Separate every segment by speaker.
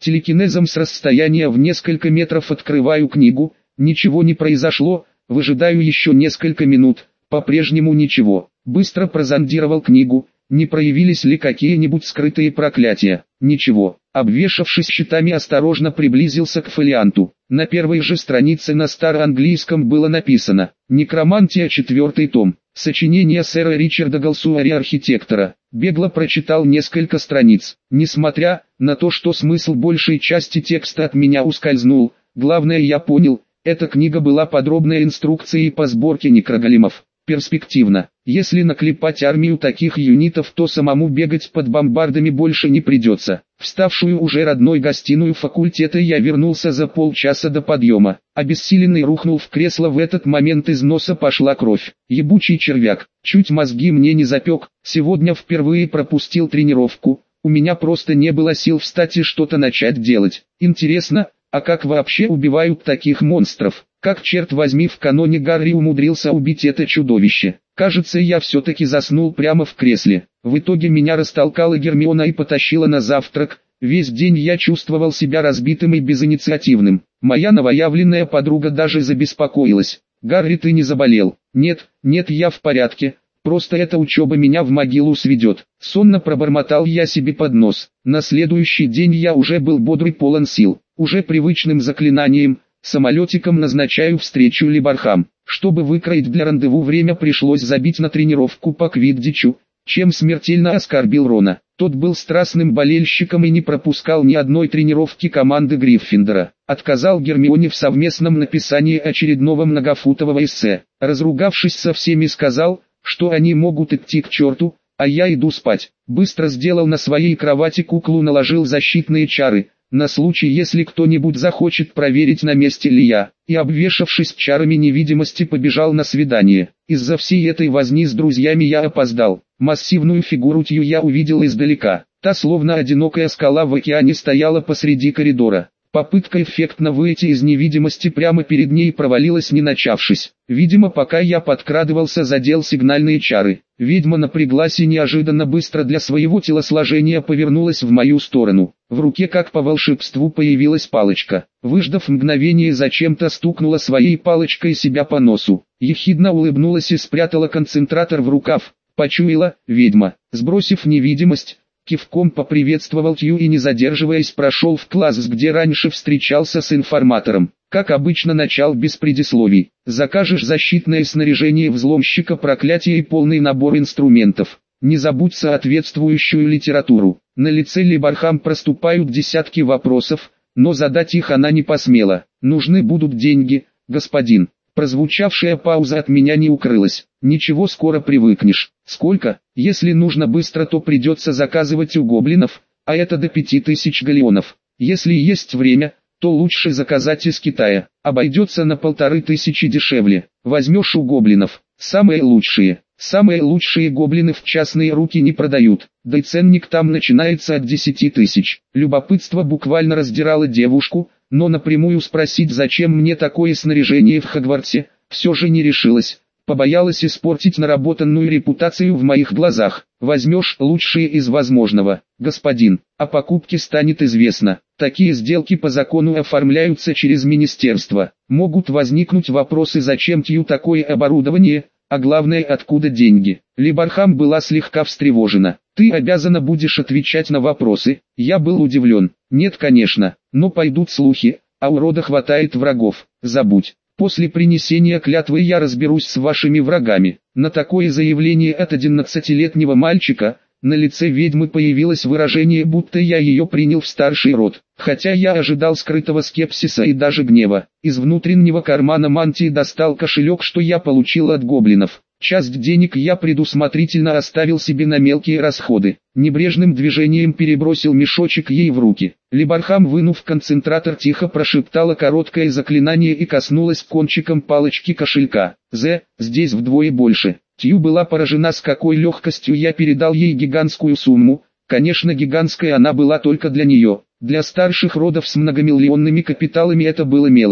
Speaker 1: Телекинезом с расстояния в несколько метров открываю книгу, ничего не произошло, выжидаю еще несколько минут, по-прежнему ничего. Быстро прозондировал книгу, не проявились ли какие-нибудь скрытые проклятия. Ничего. Обвешавшись щитами, осторожно приблизился к фолианту. На первой же странице на староанглийском было написано «Некромантия, 4-й том». Сочинение сэра Ричарда Галсуари, архитектора. Бегло прочитал несколько страниц. Несмотря на то, что смысл большей части текста от меня ускользнул, главное я понял, эта книга была подробной инструкцией по сборке некроголемов. Перспективно. Если наклепать армию таких юнитов, то самому бегать под бомбардами больше не придется. В ставшую уже родной гостиную факультета я вернулся за полчаса до подъема. Обессиленный рухнул в кресло, в этот момент из носа пошла кровь. Ебучий червяк. Чуть мозги мне не запек. Сегодня впервые пропустил тренировку. У меня просто не было сил встать и что-то начать делать. Интересно, а как вообще убивают таких монстров? Как, черт возьми, в каноне Гарри умудрился убить это чудовище? Кажется, я все-таки заснул прямо в кресле. В итоге меня растолкала Гермиона и потащила на завтрак. Весь день я чувствовал себя разбитым и безинициативным. Моя новоявленная подруга даже забеспокоилась. «Гарри, ты не заболел?» «Нет, я в порядке. Просто эта учеба меня в могилу сведет». Сонно пробормотал я себе под нос. На следующий день я уже был бодрый, полон сил. Уже привычным заклинанием, самолетиком назначаю встречу Либархам. Чтобы выкроить для рандеву время, пришлось забить на тренировку по квиддичу, чем смертельно оскорбил Рона. Тот был страстным болельщиком и не пропускал ни одной тренировки команды Гриффиндора. Отказал Гермионе в совместном написании очередного многофутового эссе. Разругавшись со всеми, сказал, что они могут идти к черту, а я иду спать. Быстро сделал на своей кровати куклу, наложил защитные чары, на случай, если кто-нибудь захочет проверить, на месте ли я, и, обвешавшись чарами невидимости, побежал на свидание. Из-за всей этой возни с друзьями я опоздал. Массивную фигуру Тью я увидел издалека. Та, словно одинокая скала в океане, стояла посреди коридора. Попытка эффектно выйти из невидимости прямо перед ней провалилась, не начавшись. Видимо, пока я подкрадывался, задел сигнальные чары. Ведьма напряглась и неожиданно быстро для своего телосложения повернулась в мою сторону. В руке, как по волшебству, появилась палочка. Выждав мгновение, зачем-то стукнула своей палочкой себя по носу. Ехидно улыбнулась и спрятала концентратор в рукав. Почуяла, ведьма. Сбросив невидимость, кивком поприветствовал Тью и, не задерживаясь, прошел в класс, где раньше встречался с информатором. Как обычно, начал без предисловий. «Закажешь защитное снаряжение взломщика, проклятие и полный набор инструментов. Не забудь соответствующую литературу». На лице Либархам проступают десятки вопросов, но задать их она не посмела. «Нужны будут деньги, господин». Прозвучавшая пауза от меня не укрылась. «Ничего, скоро привыкнешь». «Сколько? Если нужно быстро, то придется заказывать у гоблинов, а это до 5000 галеонов. Если есть время, то лучше заказать из Китая. Обойдется на 1500 дешевле. Возьмешь у гоблинов. Самые лучшие. Самые лучшие гоблины в частные руки не продают, да и ценник там начинается от 10 000. Любопытство буквально раздирало девушку, но напрямую спросить, зачем мне такое снаряжение в Хогвартсе, все же не решилась. Побоялась испортить наработанную репутацию в моих глазах. Возьмешь лучшие из возможного, господин. О покупке станет известно. Такие сделки по закону оформляются через министерство. Могут возникнуть вопросы, зачем Тью такое оборудование, а главное, откуда деньги. Либархам была слегка встревожена. «Ты обязана будешь отвечать на вопросы». Я был удивлен. «Нет, конечно, но пойдут слухи, а у рода хватает врагов. Забудь. После принесения клятвы я разберусь с вашими врагами». На такое заявление от 11-летнего мальчика, на лице ведьмы появилось выражение, будто я ее принял в старший род. Хотя я ожидал скрытого скепсиса и даже гнева. Из внутреннего кармана мантии достал кошелек, что я получил от гоблинов. Часть денег я предусмотрительно оставил себе на мелкие расходы. Небрежным движением перебросил мешочек ей в руки. Либархам, вынув концентратор, тихо прошептала короткое заклинание и коснулась кончиком палочки кошелька. Здесь вдвое больше». Тью была поражена, с какой легкостью я передал ей гигантскую сумму. Конечно, гигантская она была только для нее. Для старших родов с многомиллионными капиталами это было мелочью.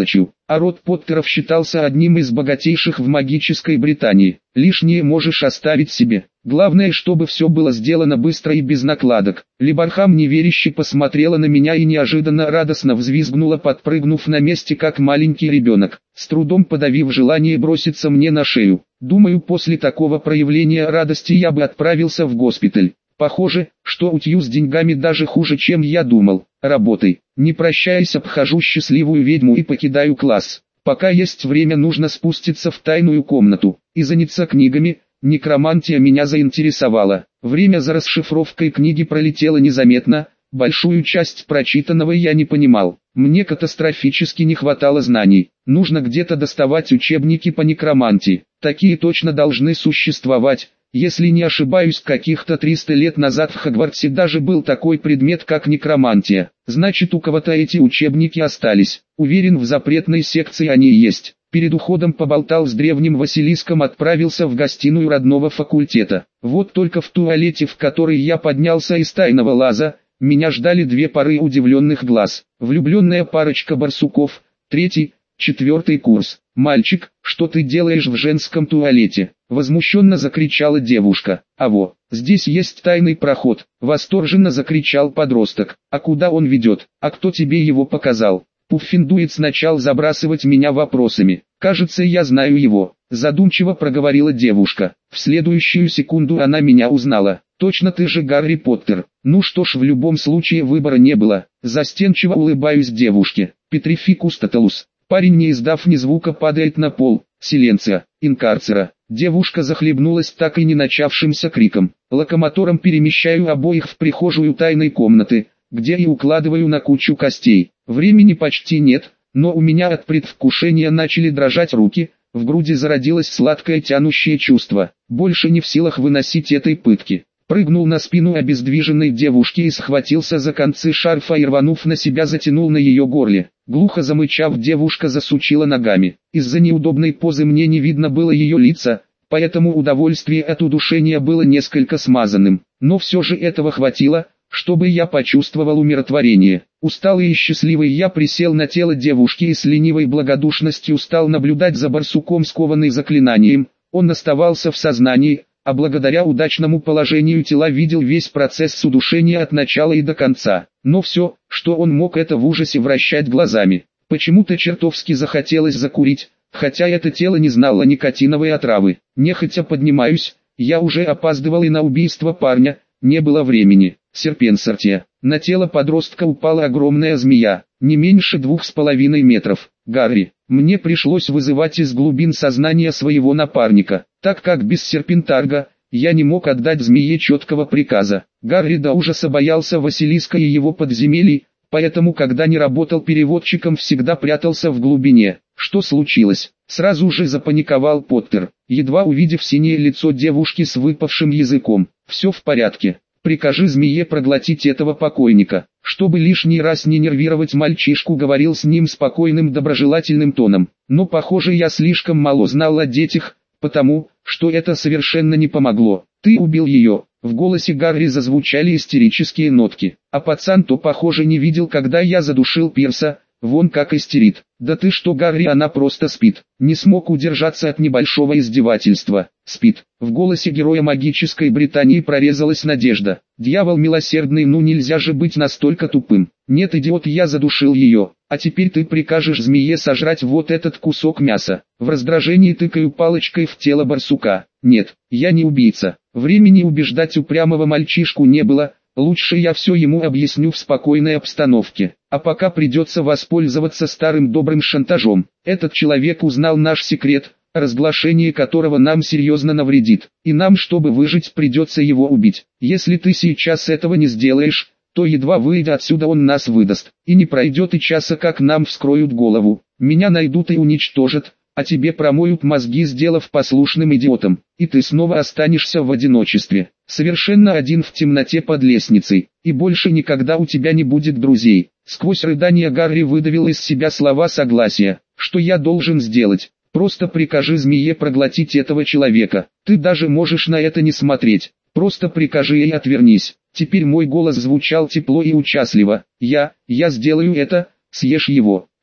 Speaker 1: а род Поттеров считался одним из богатейших в магической Британии. Лишнее можешь оставить себе. Главное, чтобы все было сделано быстро и без накладок. Либархам неверяще посмотрела на меня и неожиданно радостно взвизгнула, подпрыгнув на месте как маленький ребенок, с трудом подавив желание броситься мне на шею. Думаю, после такого проявления радости я бы отправился в госпиталь. Похоже, что у Тью с деньгами даже хуже, чем я думал. Работай. Не прощаясь, обхожу счастливую ведьму и покидаю класс. Пока есть время, нужно спуститься в тайную комнату и заняться книгами. Некромантия меня заинтересовала. Время за расшифровкой книги пролетело незаметно, большую часть прочитанного я не понимал. Мне катастрофически не хватало знаний. Нужно где-то доставать учебники по некромантии. Такие точно должны существовать. Если не ошибаюсь, каких-то 300 лет назад в Хогвартсе даже был такой предмет, как некромантия. Значит, у кого-то эти учебники остались. Уверен, в запретной секции они есть. Перед уходом поболтал с древним Василиском, отправился в гостиную родного факультета. Вот только в туалете, в который я поднялся из тайного лаза, меня ждали две пары удивленных глаз. Влюбленная парочка барсуков, третий, четвертый курс. «Мальчик, что ты делаешь в женском туалете?» — возмущенно закричала девушка. «Аво, здесь есть тайный проход», — восторженно закричал подросток. «А куда он ведет? А кто тебе его показал?» Пуффиндует начал забрасывать меня вопросами. «Кажется, я знаю его», — задумчиво проговорила девушка. В следующую секунду она меня узнала. «Точно ты же Гарри Поттер». Ну что ж, в любом случае выбора не было. Застенчиво улыбаюсь девушке. «Петрификус тоталус». Парень, не издав ни звука, падает на пол. «Силенция, инкарцера». Девушка захлебнулась так и не начавшимся криком. Локомотором перемещаю обоих в прихожую тайной комнаты, где и укладываю на кучу костей. Времени почти нет, но у меня от предвкушения начали дрожать руки, в груди зародилось сладкое тянущее чувство. Больше не в силах выносить этой пытки. Прыгнул на спину обездвиженной девушки и схватился за концы шарфа и, рванув на себя, затянул на ее горле. Глухо замычав, девушка засучила ногами. Из-за неудобной позы мне не видно было ее лица, поэтому удовольствие от удушения было несколько смазанным. Но все же этого хватило, чтобы я почувствовал умиротворение. Усталый и счастливый я присел на тело девушки и с ленивой благодушностью стал наблюдать за барсуком, скованный заклинанием. Он оставался в сознании, а благодаря удачному положению тела видел весь процесс удушения от начала и до конца. Но все, что он мог, это в ужасе вращать глазами. Почему-то чертовски захотелось закурить, хотя это тело не знало никотиновой отравы. Нехотя поднимаюсь, я уже опаздывал и на убийство парня, не было времени. Серпенсортия. На тело подростка упала огромная змея, не меньше 2,5 метров. Гарри. Мне пришлось вызывать из глубин сознания своего напарника, так как без серпентарга я не мог отдать змее четкого приказа. Гарри до ужаса боялся Василиска и его подземелий, поэтому, когда не работал переводчиком, всегда прятался в глубине. Что случилось? Сразу же запаниковал Поттер, едва увидев синее лицо девушки с выпавшим языком. «Все в порядке. Прикажи змее проглотить этого покойника». Чтобы лишний раз не нервировать мальчишку, говорил с ним спокойным доброжелательным тоном. Но похоже, я слишком мало знал о детях, потому что это совершенно не помогло. «Ты убил ее». В голосе Гарри зазвучали истерические нотки. А пацан-то, похоже, не видел, когда я задушил Пирса. Вон как истерит. «Да ты что, Гарри, она просто спит». Не смог удержаться от небольшого издевательства. «Спит». В голосе героя магической Британии прорезалась надежда. «Дьявол милосердный, ну нельзя же быть настолько тупым». «Нет, идиот, я задушил ее. А теперь ты прикажешь змее сожрать вот этот кусок мяса». В раздражении тыкаю палочкой в тело барсука. «Нет, я не убийца». Времени убеждать упрямого мальчишку не было. Лучше я все ему объясню в спокойной обстановке. А пока придется воспользоваться старым добрым шантажом. Этот человек узнал наш секрет, разглашение которого нам серьезно навредит. И нам, чтобы выжить, придется его убить. Если ты сейчас этого не сделаешь, то едва выйдя отсюда, он нас выдаст. И не пройдет и часа, как нам вскроют голову. Меня найдут и уничтожат, а тебе промоют мозги, сделав послушным идиотом. И ты снова останешься в одиночестве. Совершенно один в темноте под лестницей. И больше никогда у тебя не будет друзей. Сквозь рыдания Гарри выдавил из себя слова согласия. Что я должен сделать? Просто прикажи змее проглотить этого человека. Ты даже можешь на это не смотреть. Просто прикажи и отвернись. Теперь мой голос звучал тепло и участливо. Я сделаю это, съешь его.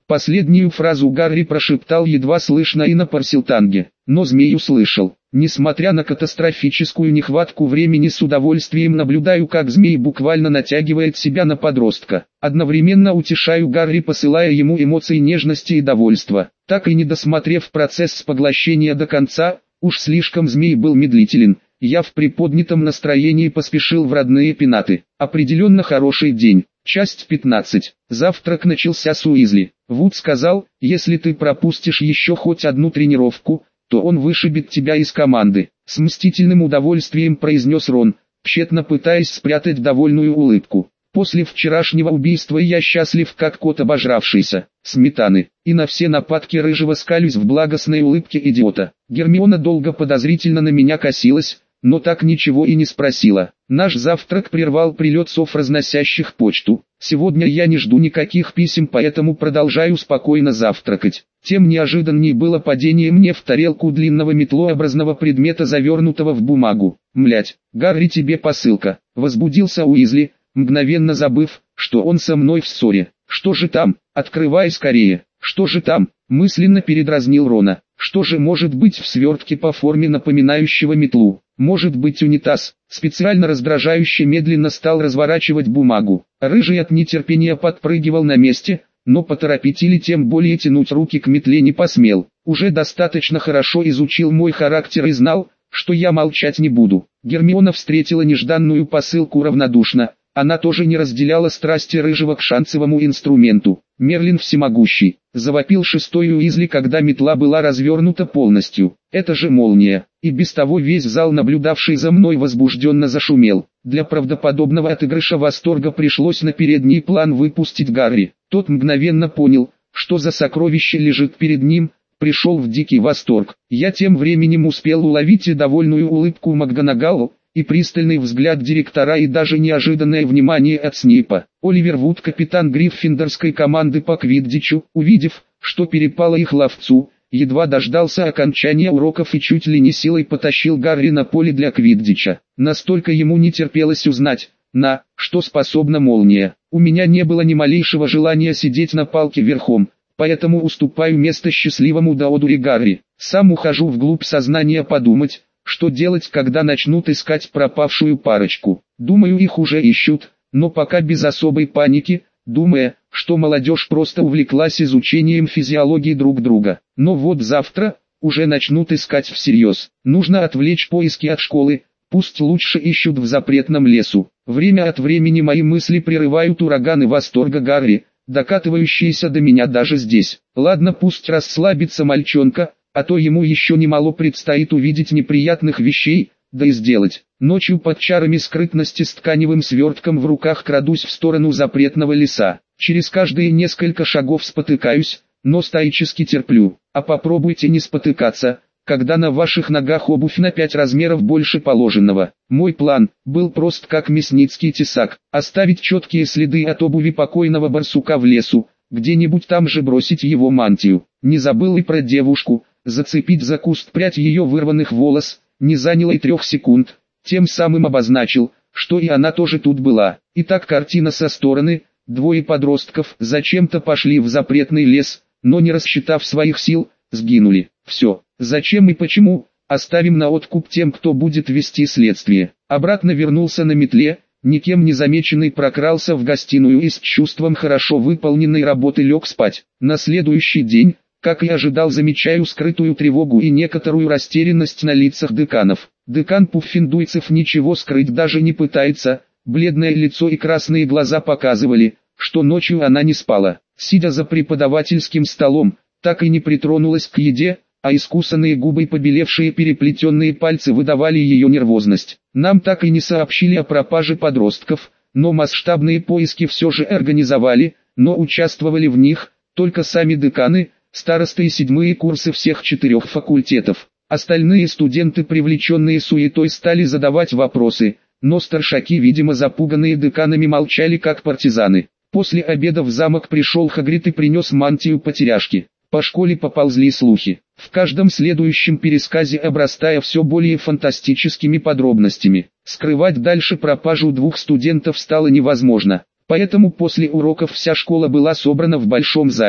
Speaker 1: Последнюю фразу Гарри прошептал едва слышно и на парсилтанге, но змей услышал. Несмотря на катастрофическую нехватку времени, с удовольствием наблюдаю, как змей буквально натягивает себя на подростка. Одновременно утешаю Гарри, посылая ему эмоции нежности и довольства. Так и не досмотрев процесс поглощения до конца, уж слишком змей был медлителен, я в приподнятом настроении поспешил в родные пенаты. Определенно хороший день. Часть 15. Завтрак начался с Уизли. Вуд сказал, если ты пропустишь еще хоть одну тренировку, то он вышибет тебя из команды. С мстительным удовольствием произнес Рон, тщетно пытаясь спрятать довольную улыбку. После вчерашнего убийства я счастлив, как кот обожравшийся сметаны, и на все нападки рыжего скалюсь в благостной улыбке идиота. Гермиона долго подозрительно на меня косилась, но так ничего и не спросила. Наш завтрак прервал прилет сов, разносящих почту. Сегодня я не жду никаких писем, поэтому продолжаю спокойно завтракать. Тем неожиданней было падение мне в тарелку длинного метлообразного предмета, завернутого в бумагу. «Млять, Гарри, тебе посылка!» Возбудился Уизли, мгновенно забыв, что он со мной в ссоре. «Что же там? Открывай скорее!» «Что же там?» Мысленно передразнил Рона. «Что же может быть в свертке по форме напоминающего метлу? Может быть унитаз?» Специально раздражающе медленно стал разворачивать бумагу. Рыжий от нетерпения подпрыгивал на месте, но поторопить или тем более тянуть руки к метле не посмел. Уже достаточно хорошо изучил мой характер и знал, что я молчать не буду. Гермиона встретила нежданную посылку равнодушно. Она тоже не разделяла страсти рыжего к шансовому инструменту. «Мерлин всемогущий!» — завопил шестой Уизли, когда метла была развернута полностью. «Это же молния!» И без того весь зал, наблюдавший за мной, возбужденно зашумел. Для правдоподобного отыгрыша восторга пришлось на передний план выпустить Гарри. Тот мгновенно понял, что за сокровище лежит перед ним, пришел в дикий восторг. Я тем временем успел уловить и довольную улыбку МакГонагалл, и пристальный взгляд директора, и даже неожиданное внимание от Снейпа. Оливер Вуд, капитан гриффиндорской команды по квиддичу, увидев, что перепало их ловцу, едва дождался окончания уроков и чуть ли не силой потащил Гарри на поле для квиддича. Настолько ему не терпелось узнать, на что способна молния. У меня не было ни малейшего желания сидеть на палке верхом, поэтому уступаю место счастливому Даоду и Гарри. Сам ухожу вглубь сознания подумать, что делать, когда начнут искать пропавшую парочку. Думаю, их уже ищут, но пока без особой паники, думая, что молодежь просто увлеклась изучением физиологии друг друга. Но вот завтра уже начнут искать всерьез. Нужно отвлечь поиски от школы, пусть лучше ищут в запретном лесу. Время от времени мои мысли прерывают ураганы восторга Гарри, докатывающиеся до меня даже здесь. Ладно, пусть расслабится мальчонка, а то ему еще немало предстоит увидеть неприятных вещей, да и сделать. Ночью под чарами скрытности с тканевым свертком в руках крадусь в сторону запретного леса. Через каждые несколько шагов спотыкаюсь, но стоически терплю. А попробуйте не спотыкаться, когда на ваших ногах обувь на 5 размеров больше положенного. Мой план был прост, как мясницкий тесак: оставить четкие следы от обуви покойного барсука в лесу, где-нибудь там же бросить его мантию. Не забыл и про девушку. Зацепить за куст прядь ее вырванных волос, не заняло и 3 секунд, тем самым обозначил, что и она тоже тут была. Итак, картина со стороны: 2 подростков зачем-то пошли в запретный лес, но не рассчитав своих сил, сгинули. Все, зачем и почему, оставим на откуп тем, кто будет вести следствие. Обратно вернулся на метле, никем не замеченный прокрался в гостиную и с чувством хорошо выполненной работы лег спать. На следующий день, как и ожидал, замечаю скрытую тревогу и некоторую растерянность на лицах деканов. Декан Пуффиндуйцев ничего скрыть даже не пытается, бледное лицо и красные глаза показывали, что ночью она не спала. Сидя за преподавательским столом, так и не притронулась к еде, а искусанные губы и побелевшие переплетенные пальцы выдавали ее нервозность. Нам так и не сообщили о пропаже подростков, но масштабные поиски все же организовали, но участвовали в них только сами деканы, старосты и 7-е курсы всех 4 факультетов. Остальные студенты, привлеченные суетой, стали задавать вопросы, но старшаки, видимо запуганные деканами, молчали как партизаны. После обеда в замок пришел Хагрид и принес мантию потеряшки. По школе поползли слухи, в каждом следующем пересказе обрастая все более фантастическими подробностями. Скрывать дальше пропажу 2 студентов стало невозможно, поэтому после уроков вся школа была собрана в большом зале.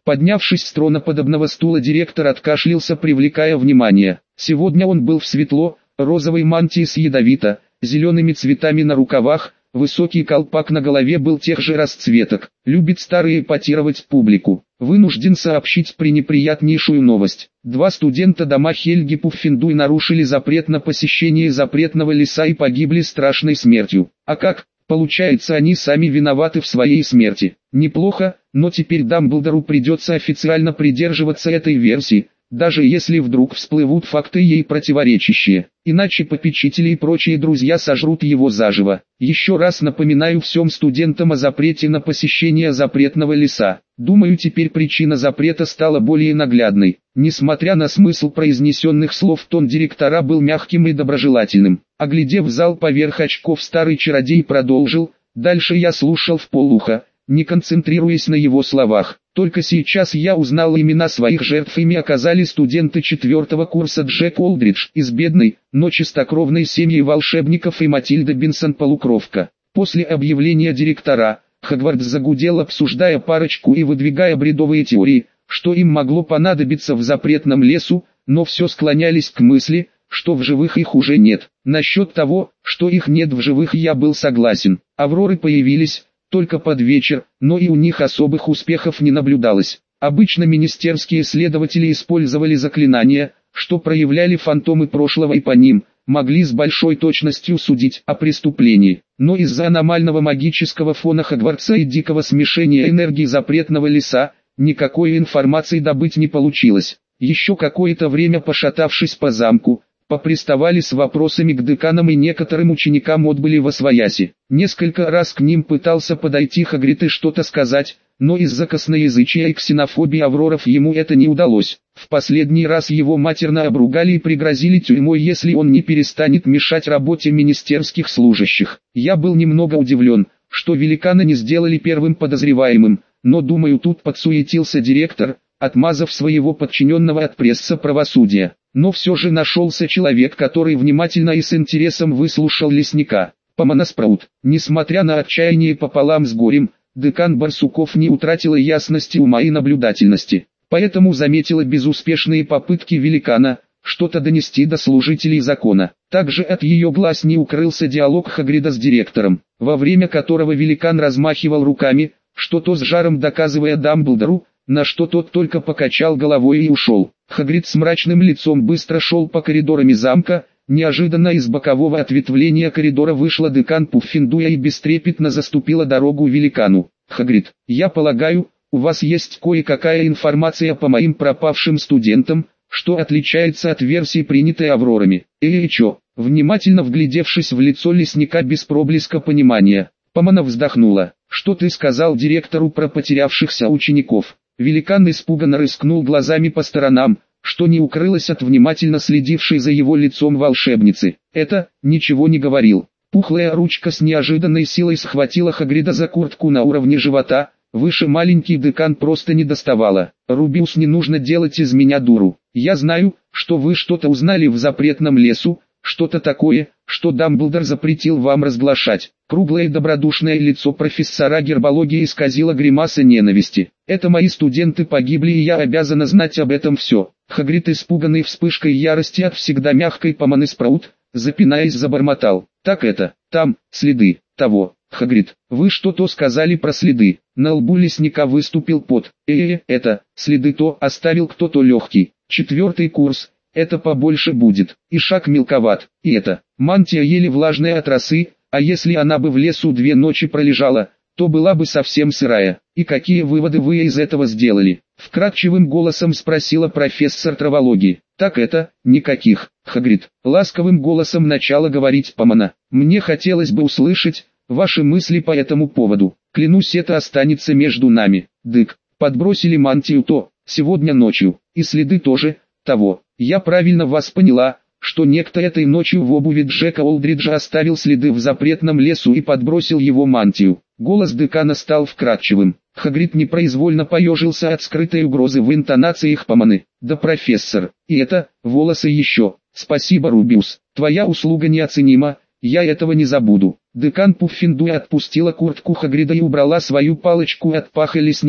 Speaker 1: Поднявшись с троноподобного стула, директор откашлялся, привлекая внимание. Сегодня он был в светло, розовой мантии с ядовито-зелеными цветами на рукавах, высокий колпак на голове был тех же расцветок. Любит старые эпатировать публику. Вынужден сообщить пренеприятнейшую новость. 2 студента дома Хельги Пуффендуй нарушили запрет на посещение запретного леса и погибли страшной смертью. А как? Получается, они сами виноваты в своей смерти. Неплохо, но теперь Дамблдору придется официально придерживаться этой версии, даже если вдруг всплывут факты ей противоречащие. Иначе попечители и прочие друзья сожрут его заживо. Еще раз напоминаю всем студентам о запрете на посещение запретного леса. Думаю, теперь причина запрета стала более наглядной. Несмотря на смысл произнесенных слов, тон директора был мягким и доброжелательным. Оглядев зал поверх очков, старый чародей продолжил: «Дальше я слушал вполуха, не концентрируясь на его словах. Только сейчас я узнал имена своих жертв. Ими оказались студенты 4-го курса Джек Олдридж из бедной, но чистокровной семьи волшебников и Матильда Бинсон полукровка». После объявления директора, Хогвартс загудел, обсуждая парочку и выдвигая бредовые теории, что им могло понадобиться в запретном лесу, но все склонялись к мысли, что в живых их уже нет. Насчет того, что их нет в живых, я был согласен. Авроры появились только под вечер, но и у них особых успехов не наблюдалось. Обычно министерские следователи использовали заклинания, что проявляли фантомы прошлого, и по ним могли с большой точностью судить о преступлении. Но из-за аномального магического фона Хогвартса и дикого смешения энергии запретного леса, никакой информации добыть не получилось. Еще какое-то время, пошатавшись по замку, поприставали с вопросами к деканам и некоторым ученикам отбыли восвояси. Несколько раз к ним пытался подойти Хагрид и что-то сказать, но из-за косноязычия и ксенофобии Авроров ему это не удалось. В последний раз его матерно обругали и пригрозили тюрьмой, если он не перестанет мешать работе министерских служащих. Я был немного удивлен, что великана не сделали первым подозреваемым, но думаю, тут подсуетился директор, отмазав своего подчиненного от пресса правосудия. Но все же нашелся человек, который внимательно и с интересом выслушал лесника. Помона Спраут. Несмотря на отчаяние пополам с горем, декан Барсуков не утратила ясности ума и наблюдательности. Поэтому заметила безуспешные попытки великана что-то донести до служителей закона. Также от ее глаз не укрылся диалог Хагрида с директором, во время которого великан размахивал руками, что-то с жаром доказывая Дамблдору, на что тот только покачал головой и ушел. Хагрид с мрачным лицом быстро шел по коридорам замка. Неожиданно из бокового ответвления коридора вышла декан Пуффендуя и бестрепетно заступила дорогу великану. «Хагрид, я полагаю, у вас есть кое-какая информация по моим пропавшим студентам, что отличается от версии, принятой Аврорами». Чё? Внимательно вглядевшись в лицо лесника без проблеска понимания, Помона вздохнула. «Что ты сказал директору про потерявшихся учеников?» Великан испуганно рыскнул глазами по сторонам, что не укрылось от внимательно следившей за его лицом волшебницы. «Это, ничего не говорил». Пухлая ручка с неожиданной силой схватила Хагрида за куртку на уровне живота, выше маленький декан просто не доставала. «Рубиус, не нужно делать из меня дуру. Я знаю, что вы что-то узнали в запретном лесу, что-то такое, что Дамблдор запретил вам разглашать». Круглое добродушное лицо профессора гербологии исказило гримаса ненависти. «Это мои студенты погибли, и я обязана знать об этом все». Хагрид, испуганный вспышкой ярости от всегда мягкой Помоны Спраут, запинаясь, забормотал. «Так это, там, следы, того». «Хагрид, вы что-то сказали про следы?» На лбу лесника выступил пот. Это, следы то оставил кто-то легкий. 4-й курс, это побольше будет. И шаг мелковат. И это, мантия еле влажная от росы, а если она бы в лесу 2 ночи пролежала, то была бы совсем сырая. И какие выводы вы из этого сделали?» Вкрадчивым голосом спросила профессор травологии. «Так это, никаких». Хагрид, ласковым голосом начала говорить Помона. «Мне хотелось бы услышать ваши мысли по этому поводу. Клянусь, это останется между нами. Дык, подбросили мантию то, сегодня ночью, и следы тоже, того. Я правильно вас поняла, что некто этой ночью в обуви Джека Олдриджа оставил следы в запретном лесу и подбросил его мантию». Голос декана стал вкрадчивым. Хагрид непроизвольно поежился от скрытой угрозы в интонациях Помоны. «Да, профессор, и это, волосы еще. Спасибо, Рубиус, твоя услуга неоценима, я этого не забуду». Декан Пуффендуй отпустила куртку Хагрида и убрала свою палочку от паха лесника.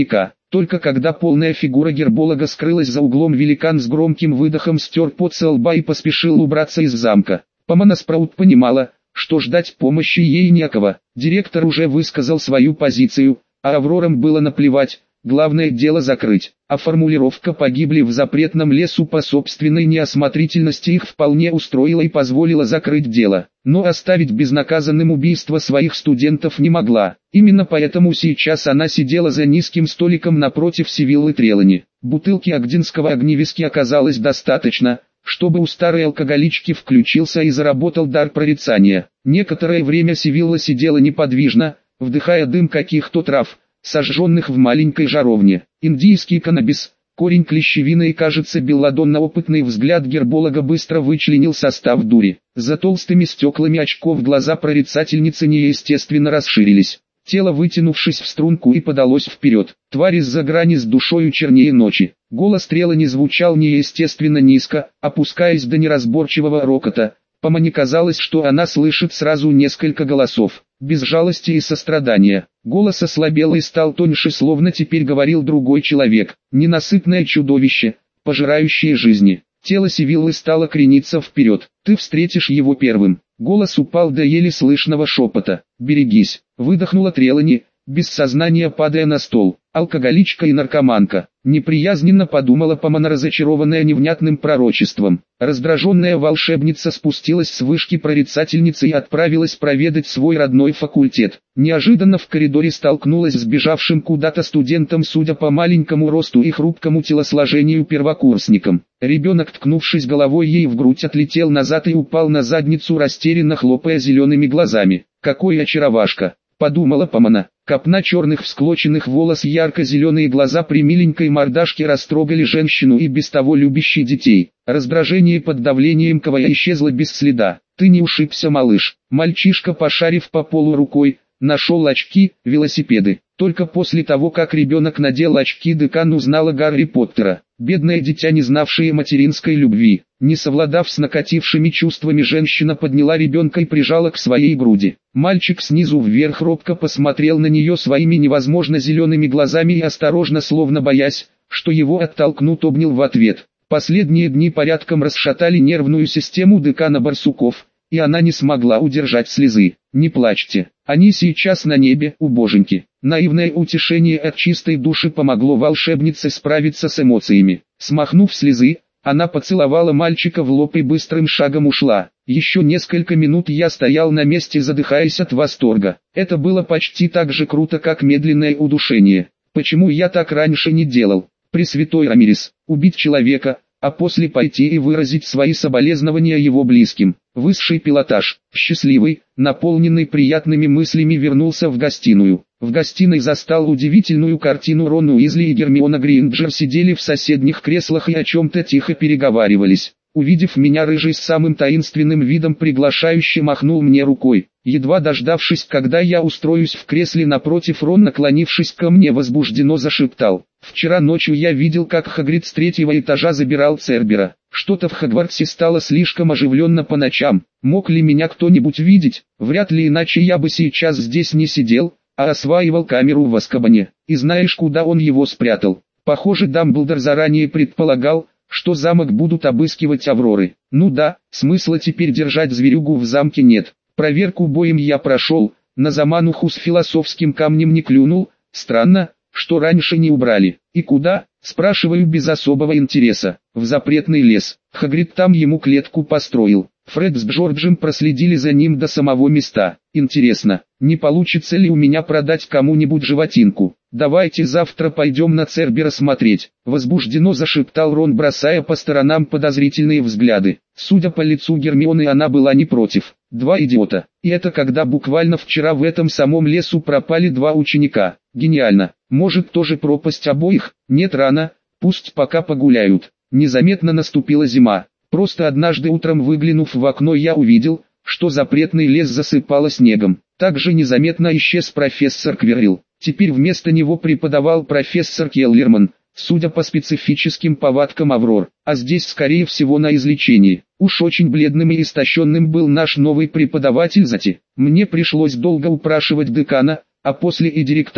Speaker 1: Только когда полная фигура герболога скрылась за углом, великан с громким выдохом стер пот со лба и поспешил убраться из замка. Помана Спраут понимала, что ждать помощи ей некого. Директор уже высказал свою позицию, а Аврорам было наплевать. Главное дело закрыть, а формулировка «погибли в запретном лесу» по собственной неосмотрительности их вполне устроила и позволила закрыть дело. Но оставить безнаказанным убийство своих студентов не могла. Именно поэтому сейчас она сидела за низким столиком напротив Сивиллы Трелани. Бутылки агдинского огневиски оказалось достаточно, чтобы у старой алкоголички включился и заработал дар прорицания. Некоторое время Сивилла сидела неподвижно, вдыхая дым каких-то трав, сожженных в маленькой жаровне. Индийский каннабис, корень клещевины и, кажется, белладонно-опытный взгляд герболога быстро вычленил состав дури. За толстыми стеклами очков глаза прорицательницы неестественно расширились. Тело, вытянувшись в струнку, и подалось вперед. Тварь из-за грани с душою чернее ночи. Голос Трелани звучал неестественно низко, опускаясь до неразборчивого рокота. Помане казалось, что она слышит сразу несколько голосов, без жалости и сострадания. Голос ослабел и стал тоньше, словно теперь говорил другой человек. Ненасытное чудовище, пожирающее жизни. Тело Сивиллы стало крениться вперед. «Ты встретишь его первым». Голос упал до еле слышного шепота. «Берегись», выдохнула Трелани, без сознания падая на стол. Алкоголичка и наркоманка. Неприязненно подумала Помана, разочарованная невнятным пророчеством. Раздраженная волшебница спустилась с вышки прорицательницы и отправилась проведать свой родной факультет. Неожиданно в коридоре столкнулась с бежавшим куда-то студентом, судя по маленькому росту и хрупкому телосложению, первокурсником. Ребенок, ткнувшись головой ей в грудь, отлетел назад и упал на задницу, растерянно хлопая зелеными глазами. «Какой очаровашка!» подумала Помана. Копна черных всклоченных волос, ярко-зеленые глаза при миленькой мордашке растрогали женщину и без того любящей детей. Раздражение под давлением КВЯ исчезло без следа. «Ты не ушибся, малыш». Мальчишка, пошарив по полу рукой, нашел очки, велосипеды. Только после того, как ребенок надел очки, декан узнала Гарри Поттера. Бедное дитя, не знавшее материнской любви. Не совладав с накатившими чувствами, женщина подняла ребенка и прижала к своей груди. Мальчик снизу вверх робко посмотрел на нее своими невозможно зелеными глазами и осторожно, словно боясь, что его оттолкнут, обнял в ответ. Последние дни порядком расшатали нервную систему декана Барсуков, и она не смогла удержать слезы. «Не плачьте, они сейчас на небе, у боженьки». Наивное утешение от чистой души помогло волшебнице справиться с эмоциями. Смахнув слезы, она поцеловала мальчика в лоб и быстрым шагом ушла. Еще несколько минут я стоял на месте, задыхаясь от восторга. Это было почти так же круто, как медленное удушение. Почему я так раньше не делал? Пресвятой Рамирес, убить человека, а после пойти и выразить свои соболезнования его близким. Высший пилотаж, счастливый, наполненный приятными мыслями, вернулся в гостиную. В гостиной застал удивительную картину. Рон Уизли и Гермиона Грейнджер сидели в соседних креслах и о чем-то тихо переговаривались. Увидев меня, рыжий с самым таинственным видом приглашающе махнул мне рукой. Едва дождавшись, когда я устроюсь в кресле напротив, Рон, наклонившись ко мне, возбужденно зашептал: «Вчера ночью я видел, как Хагрид с 3-го этажа забирал Цербера. Что-то в Хогвартсе стало слишком оживленно по ночам. Мог ли меня кто-нибудь видеть? Вряд ли, иначе я бы сейчас здесь не сидел, а осваивал камеру в Азкабане. И знаешь, куда он его спрятал? Похоже, Дамблдор заранее предполагал, что замок будут обыскивать Авроры. Ну да, смысла теперь держать зверюгу в замке нет. Проверку боем я прошел, на замануху с философским камнем не клюнул. Странно, что раньше не убрали. И куда? Спрашиваю без особого интереса. В запретный лес. Хагрид там ему клетку построил. Фред с Джорджем проследили за ним до самого места. Интересно, не получится ли у меня продать кому-нибудь животинку? Давайте завтра пойдем на Цербера смотреть. Возбужденно зашептал Рон, бросая по сторонам подозрительные взгляды. Судя по лицу Гермионы, она была не против. Два идиота. И это когда буквально вчера в этом самом лесу пропали 2 ученика. Гениально. Может, тоже пропасть обоих? Нет, рано. Пусть пока погуляют. Незаметно наступила зима. Просто однажды утром, выглянув в окно, я увидел, что запретный лес засыпало снегом. Также незаметно исчез профессор Квиррилл. Теперь вместо него преподавал профессор Келлерман, судя по специфическим повадкам Аврор, а здесь скорее всего на излечении. Уж очень бледным и истощенным был наш новый преподаватель Зати. Мне пришлось долго упрашивать декана, а после и директора,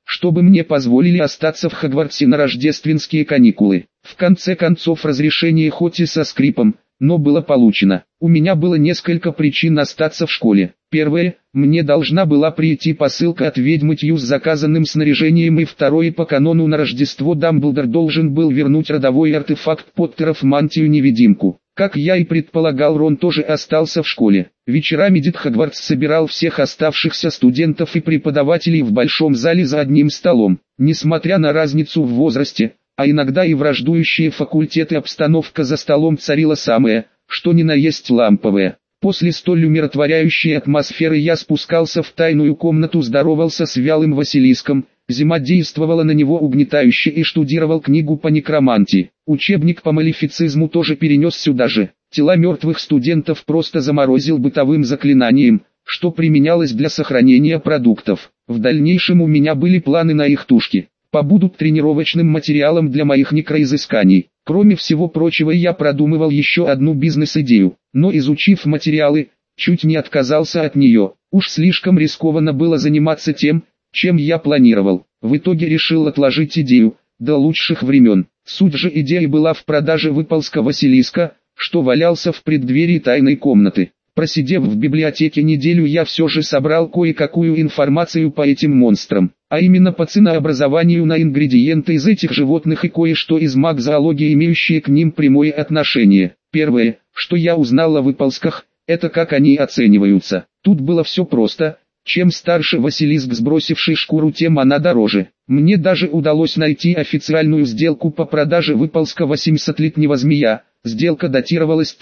Speaker 1: чтобы мне позволили остаться в Хогвартсе на рождественские каникулы. В конце концов разрешение хоть и со скрипом, но было получено. У меня было несколько причин остаться в школе. Первое, мне должна была прийти посылка от ведьмы Тью с заказанным снаряжением, и второе, по канону на Рождество Дамблдор должен был вернуть родовой артефакт Поттеров мантию-невидимку. Как я и предполагал, Рон тоже остался в школе. Вечерами Дед Хогвартс собирал всех оставшихся студентов и преподавателей в большом зале за одним столом. Несмотря на разницу в возрасте, а иногда и враждующие факультеты, обстановка за столом царила самая, что ни на есть ламповая. После столь умиротворяющей атмосферы я спускался в тайную комнату, здоровался с вялым Василиском, зима действовала на него угнетающе, и штудировал книгу по некромантии. Учебник по малефицизму тоже перенес сюда же. Тела мертвых студентов просто заморозил бытовым заклинанием, что применялось для сохранения продуктов. В дальнейшем у меня были планы на их тушки. Побудут тренировочным материалом для моих некроизысканий. Кроме всего прочего, я продумывал еще одну бизнес-идею, но изучив материалы, чуть не отказался от нее. Уж слишком рискованно было заниматься тем, чем я планировал. В итоге решил отложить идею до лучших времен. Суть же идеи была в продаже выползка Василиска, что валялся в преддверии тайной комнаты. Просидев в библиотеке неделю, я все же собрал кое-какую информацию по этим монстрам, а именно по ценообразованию на ингредиенты из этих животных и кое-что из магзоологии, имеющие к ним прямое отношение. Первое, что я узнал о выползках, это как они оцениваются. Тут было все просто. Чем старше Василиск, сбросивший шкуру, тем она дороже. Мне даже удалось найти официальную сделку по продаже выползка 800-летнего змея. Сделка датировалась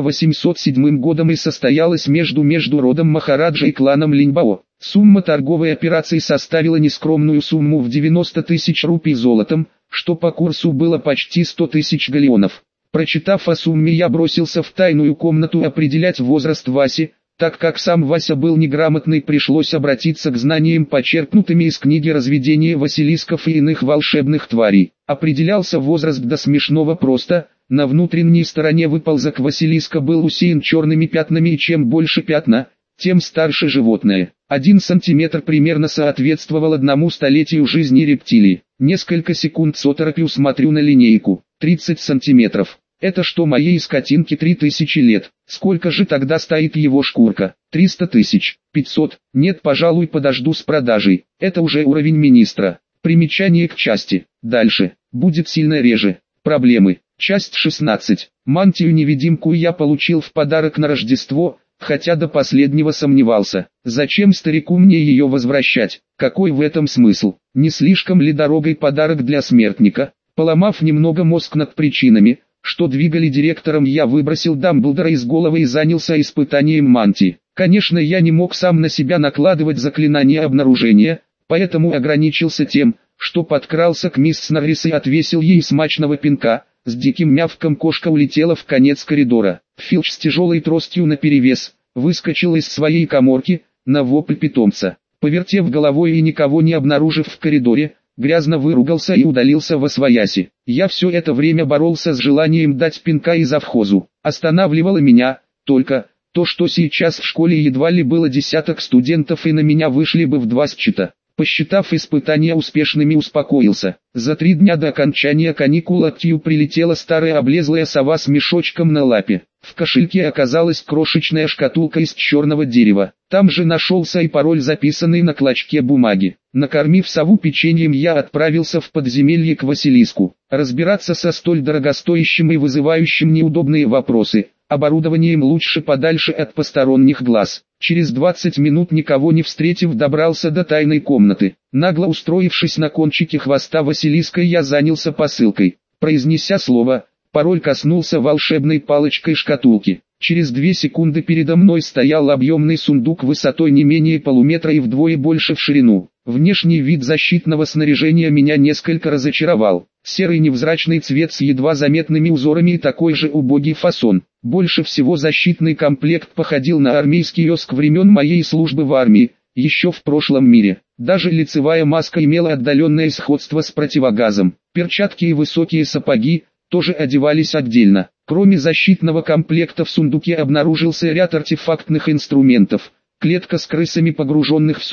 Speaker 1: 1807 годом и состоялась между родом Махараджа и кланом Линьбао. Сумма торговой операции составила нескромную сумму в 90 тысяч рупий золотом, что по курсу было почти 100 тысяч галлеонов. Прочитав о сумме, я бросился в тайную комнату определять возраст Васи. Так как сам Вася был неграмотный, пришлось обратиться к знаниям, почерпнутыми из книги разведения Василисков и иных волшебных тварей. Определялся возраст до смешного просто. На внутренней стороне выползок Василиска был усеян черными пятнами, и чем больше пятна, тем старше животное. 1 сантиметр примерно соответствовал 1 столетию жизни рептилии. Несколько секунд с оторопью смотрю на линейку. 30 сантиметров. Это что, моей скотинке 3000 лет? Сколько же тогда стоит его шкурка? 300 тысяч. 500. Нет, пожалуй, подожду с продажей. Это уже уровень министра. Примечание к части. Дальше. Будет сильно реже. Проблемы. Часть 16. Мантию-невидимку я получил в подарок на Рождество, хотя до последнего сомневался. Зачем старику мне ее возвращать? Какой в этом смысл? Не слишком ли дорогой подарок для смертника? Поломав немного мозг над причинами, что двигали директором, я выбросил Дамблдора из головы и занялся испытанием мантии. Конечно, я не мог сам на себя накладывать заклинание обнаружения, поэтому ограничился тем, что подкрался к мисс Норрис и отвесил ей смачного пинка. С диким мявком кошка улетела в конец коридора. Филч с тяжелой тростью наперевес выскочил из своей каморки на вопль питомца. Повертев головой и никого не обнаружив в коридоре, грязно выругался и удалился восвояси. Я все это время боролся с желанием дать пинка и завхозу. Останавливало меня только то, что сейчас в школе едва ли было десяток студентов, и на меня вышли бы в 2 счета. Посчитав испытания успешными, успокоился. За 3 дня до окончания каникул от Тью прилетела старая облезлая сова с мешочком на лапе. В кошельке оказалась крошечная шкатулка из черного дерева. Там же нашелся и пароль, записанный на клочке бумаги. Накормив сову печеньем, я отправился в подземелье к Василиску. Разбираться со столь дорогостоящим и вызывающим неудобные вопросы оборудованием лучше подальше от посторонних глаз. Через 20 минут, никого не встретив, добрался до тайной комнаты. Нагло устроившись на кончике хвоста Василиска, я занялся посылкой. Произнеся слово, пароль коснулся волшебной палочкой шкатулки. Через 2 секунды передо мной стоял объемный сундук высотой не менее полуметра и вдвое больше в ширину. Внешний вид защитного снаряжения меня несколько разочаровал. Серый невзрачный цвет с едва заметными узорами и такой же убогий фасон. Больше всего защитный комплект походил на армейский ёск времен моей службы в армии, еще в прошлом мире. Даже лицевая маска имела отдаленное сходство с противогазом. Перчатки и высокие сапоги тоже одевались отдельно. Кроме защитного комплекта в сундуке обнаружился ряд артефактных инструментов. Клетка с крысами, погруженных в сон,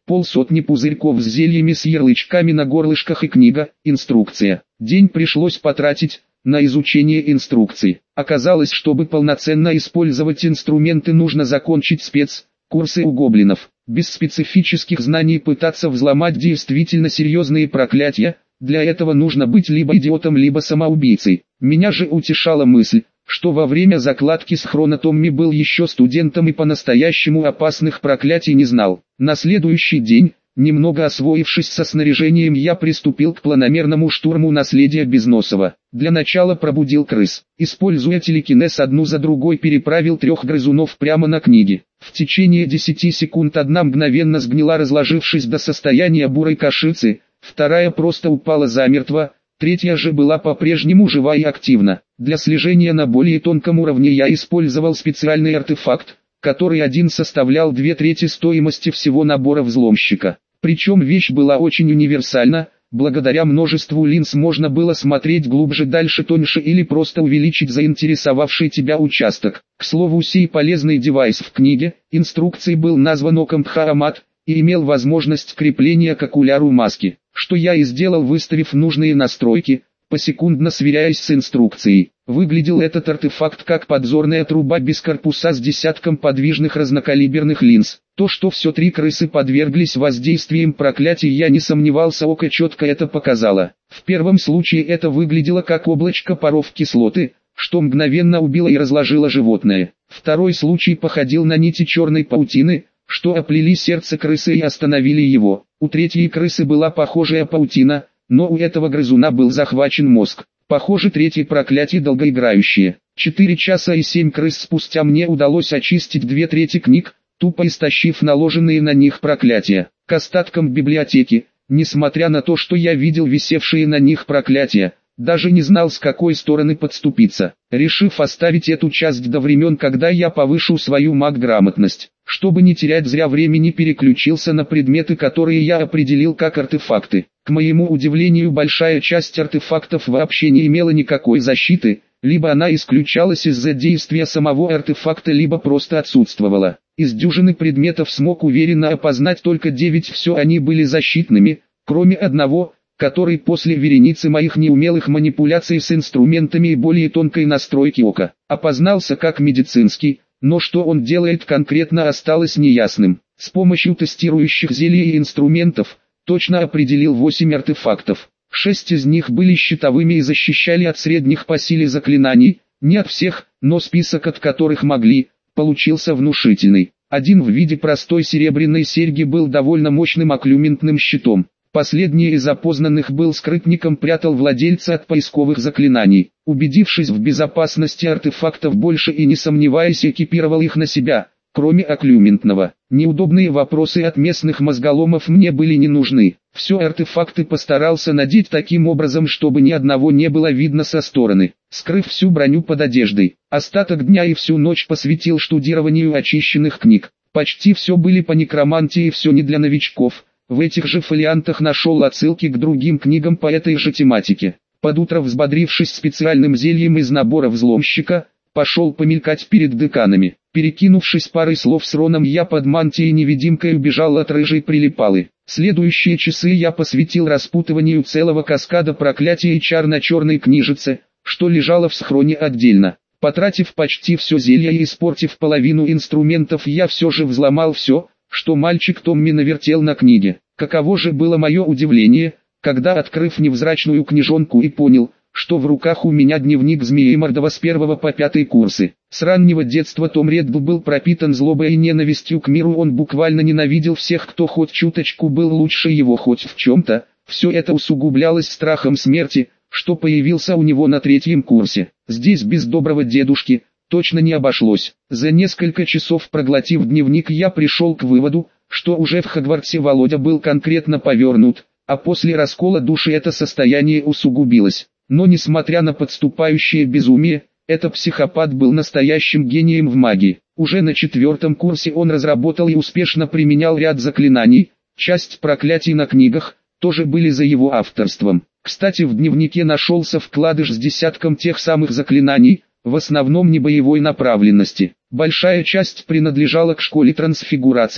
Speaker 1: полсотни пузырьков с зельями с ярлычками на горлышках и книга, инструкция. День пришлось потратить на изучение инструкций. Оказалось, чтобы полноценно использовать инструменты, нужно закончить спецкурсы у гоблинов. Без специфических знаний пытаться взломать действительно серьезные проклятия, для этого нужно быть либо идиотом, либо самоубийцей. Меня же утешала мысль, что во время закладки с Хронотомми был еще студентом и по-настоящему опасных проклятий не знал. На следующий день, немного освоившись со снаряжением, я приступил к планомерному штурму наследия Безносова. Для начала пробудил крыс. Используя телекинез, одну за другой переправил 3 грызунов прямо на книги. В течение 10 секунд одна мгновенно сгнила, разложившись до состояния бурой кашицы, вторая просто упала замертво, третья же была по-прежнему жива и активна. Для слежения на более тонком уровне я использовал специальный артефакт, который один составлял 2/3 стоимости всего набора взломщика. Причем вещь была очень универсальна, благодаря множеству линз можно было смотреть глубже, дальше, тоньше или просто увеличить заинтересовавший тебя участок. К слову, сей полезный девайс в книге инструкции был назван оком Тхаамат и имел возможность крепления к окуляру маски, что я и сделал, выставив нужные настройки, посекундно сверяясь с инструкцией. Выглядел этот артефакт как подзорная труба без корпуса с десятком подвижных разнокалиберных линз. То, что все 3 крысы подверглись воздействиям проклятий, я не сомневался, око четко это показало. В первом случае это выглядело как облачко паров кислоты, что мгновенно убило и разложило животное. Второй случай походил на нити черной паутины, что оплели сердце крысы и остановили его. У третьей крысы была похожая паутина, но у этого грызуна был захвачен мозг. Похоже, третье проклятие долгоиграющее. 4 часа и 7 крыс спустя мне удалось очистить 2/3 книг, тупо истощив наложенные на них проклятия. К остаткам библиотеки, несмотря на то, что я видел висевшие на них проклятия, даже не знал, с какой стороны подступиться, решив оставить эту часть до времен, когда я повышу свою маг-грамотность. Чтобы не терять зря времени, переключился на предметы, которые я определил как артефакты. К моему удивлению, большая часть артефактов вообще не имела никакой защиты, либо она исключалась из-за действия самого артефакта, либо просто отсутствовала. Из дюжины предметов смог уверенно опознать только 9, все они были защитными, кроме одного, который после вереницы моих неумелых манипуляций с инструментами и более тонкой настройки ока опознался как медицинский, но что он делает конкретно, осталось неясным. С помощью тестирующих зелий и инструментов точно определил 8 артефактов. 6 из них были щитовыми и защищали от средних по силе заклинаний, не от всех, но список от которых могли, получился внушительный. Один в виде простой серебряной серьги был довольно мощным окклюментным щитом. Последний из опознанных был скрытником, прятал владельца от поисковых заклинаний. Убедившись в безопасности артефактов, больше и не сомневаясь, экипировал их на себя, кроме окклюментного. Неудобные вопросы от местных мозголомов мне были не нужны. Все артефакты постарался надеть таким образом, чтобы ни одного не было видно со стороны, скрыв всю броню под одеждой. Остаток дня и всю ночь посвятил штудированию очищенных книг. Почти все были по некромантии, все не для новичков. В этих же фолиантах нашел отсылки к другим книгам по этой же тематике. Под утро, взбодрившись специальным зельем из набора взломщика, пошел помелькать перед деканами. Перекинувшись парой слов с Роном, я под мантией-невидимкой убежал от рыжей прилипалы. Следующие часы я посвятил распутыванию целого каскада проклятий и чар на черной книжице, что лежало в схроне отдельно. Потратив почти все зелье и испортив половину инструментов, я все же взломал все, что мальчик Томми навертел на книге. Каково же было мое удивление, когда, открыв невзрачную книжонку, и понял, что в руках у меня дневник Змеемордова с 1 по 5 курсы. С раннего детства Том Реддл был пропитан злобой и ненавистью к миру, он буквально ненавидел всех, кто хоть чуточку был лучше его хоть в чем-то. Все это усугублялось страхом смерти, что появился у него на 3 курсе. Здесь без доброго дедушки точно не обошлось. За несколько часов, проглотив дневник, я пришел к выводу, что уже в Хогвартсе Володя был конкретно повернут, а после раскола души это состояние усугубилось. Но несмотря на подступающее безумие, этот психопат был настоящим гением в магии. Уже на 4 курсе он разработал и успешно применял ряд заклинаний, часть проклятий на книгах тоже были за его авторством. Кстати, в дневнике нашелся вкладыш с десятком тех самых заклинаний, в основном не боевой направленности. Большая часть принадлежала к школе трансфигурации,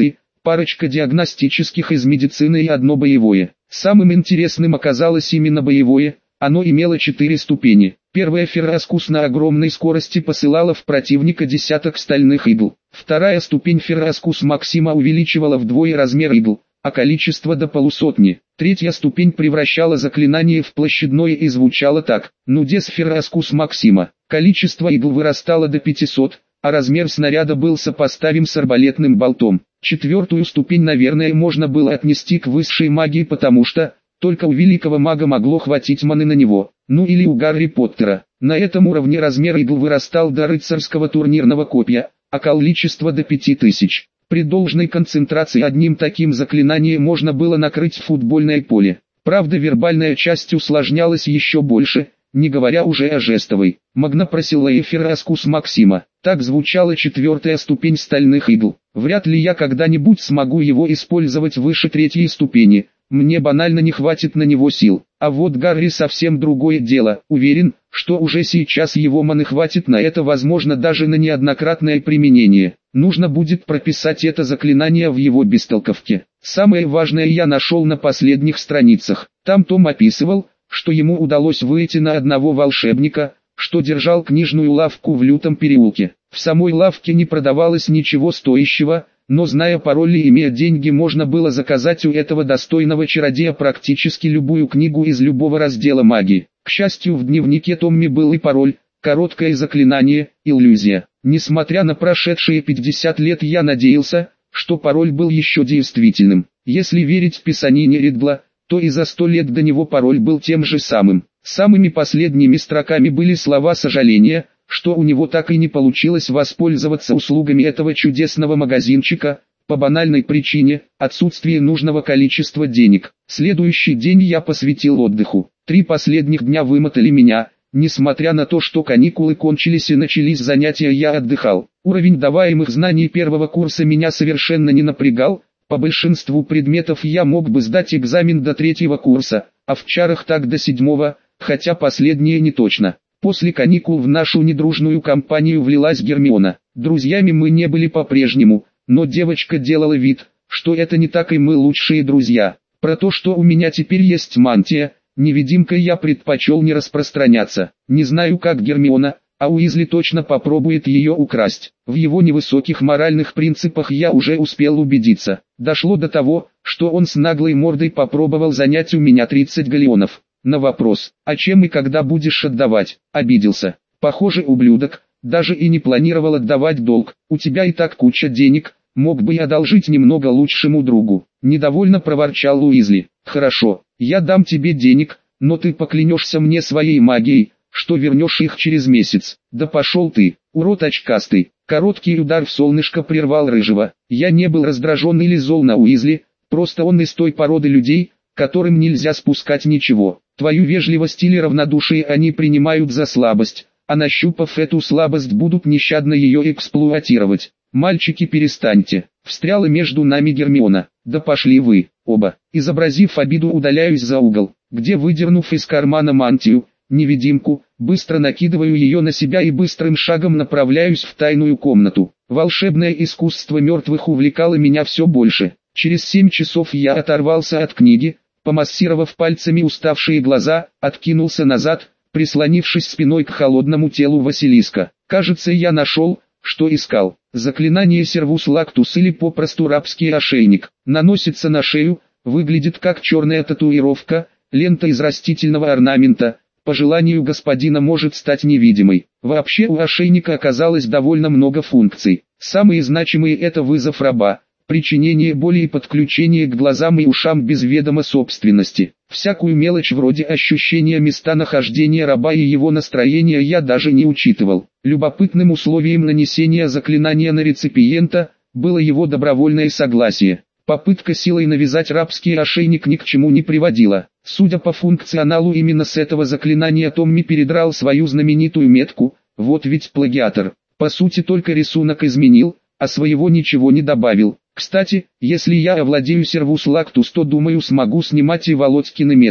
Speaker 1: парочка диагностических из медицины и одно боевое. Самым интересным оказалось именно боевое, оно имело 4 ступени. Первая Ферраскус на огромной скорости посылала в противника десяток стальных игл. Вторая ступень Ферраскус Максима увеличивала вдвое размер игл, а количество до полусотни. Третья ступень превращала заклинание в площадное и звучало так: Нудес Ферраскус Максима. Количество игл вырастало до 500, а размер снаряда был сопоставим с арбалетным болтом. Четвертую ступень, наверное, можно было отнести к высшей магии, потому что только у великого мага могло хватить маны на него, ну или у Гарри Поттера. На этом уровне размер игл вырастал до рыцарского турнирного копья, а количество до 5000. При должной концентрации одним таким заклинанием можно было накрыть футбольное поле. Правда, вербальная часть усложнялась еще больше, не говоря уже о жестовой. Магнапросилая Ферраскус Максима. Так звучала четвертая ступень стальных игл. Вряд ли я когда-нибудь смогу его использовать выше третьей ступени. Мне банально не хватит на него сил. А вот Гарри совсем другое дело. Уверен, что уже сейчас его маны хватит на это, возможно даже на неоднократное применение. Нужно будет прописать это заклинание в его бестолковке. Самое важное я нашел на последних страницах. Там Том описывал, что ему удалось выйти на одного волшебника, что держал книжную лавку в Лютом переулке. В самой лавке не продавалось ничего стоящего, но зная пароль и имея деньги, можно было заказать у этого достойного чародея практически любую книгу из любого раздела магии. К счастью, в дневнике Томми был и пароль, короткое заклинание, иллюзия. Несмотря на прошедшие 50 лет, я надеялся, что пароль был еще действительным. Если верить писанине Ридгла, то и за 100 лет до него пароль был тем же самым. Самыми последними строками были слова сожаления, что у него так и не получилось воспользоваться услугами этого чудесного магазинчика, по банальной причине – отсутствия нужного количества денег. Следующий день я посвятил отдыху. 3 последних дня вымотали меня. Несмотря на то, что каникулы кончились и начались занятия, я отдыхал. Уровень даваемых знаний первого курса меня совершенно не напрягал. По большинству предметов я мог бы сдать экзамен до 3-го курса, а в чарах так до 7-го, хотя последнее не точно. После каникул в нашу недружную компанию влилась Гермиона. Друзьями мы не были по-прежнему, но девочка делала вид, что это не так и мы лучшие друзья. Про то, что у меня теперь есть мантия, невидимка, я предпочел не распространяться. Не знаю, как Гермиона, а Уизли точно попробует ее украсть. В его невысоких моральных принципах я уже успел убедиться. Дошло до того, что он с наглой мордой попробовал занять у меня 30 галеонов. На вопрос, а чем и когда будешь отдавать, обиделся. Похоже, ублюдок, даже и не планировал отдавать долг. У тебя и так куча денег, мог бы и одолжить немного лучшему другу. Недовольно проворчал Уизли. Хорошо, я дам тебе денег, но ты поклянешься мне своей магией, что вернешь их через месяц. Да пошел ты, урод очкастый. Короткий удар в солнышко прервал Рыжего. Я не был раздражен или зол на Уизли, просто он из той породы людей, которым нельзя спускать ничего. Твою вежливость или равнодушие они принимают за слабость, а нащупав эту слабость, будут нещадно ее эксплуатировать. Мальчики, перестаньте. Встряла между нами Гермиона. Да пошли вы, оба. Изобразив обиду, удаляюсь за угол, где, выдернув из кармана мантию, невидимку, быстро накидываю ее на себя и быстрым шагом направляюсь в тайную комнату. Волшебное искусство мертвых увлекало меня все больше. Через 7 часов я оторвался от книги, помассировав пальцами уставшие глаза, откинулся назад, прислонившись спиной к холодному телу Василиска. Кажется, я нашел, что искал. Заклинание Сервус Лактус, или попросту рабский ошейник. Наносится на шею, выглядит как черная татуировка, лента из растительного орнамента. По желанию господина может стать невидимой. Вообще у ошейника оказалось довольно много функций. Самые значимые — это вызов раба, причинение боли и подключение к глазам и ушам без ведома собственности. Всякую мелочь вроде ощущения местонахождения раба и его настроения я даже не учитывал. Любопытным условием нанесения заклинания на реципиента было его добровольное согласие. Попытка силой навязать рабский ошейник ни к чему не приводила. Судя по функционалу, именно с этого заклинания Томми передрал свою знаменитую метку. Вот ведь плагиатор. По сути, только рисунок изменил, а своего ничего не добавил. Кстати, если я овладею Сервус Лактус, то думаю, смогу снимать и Володькины метки.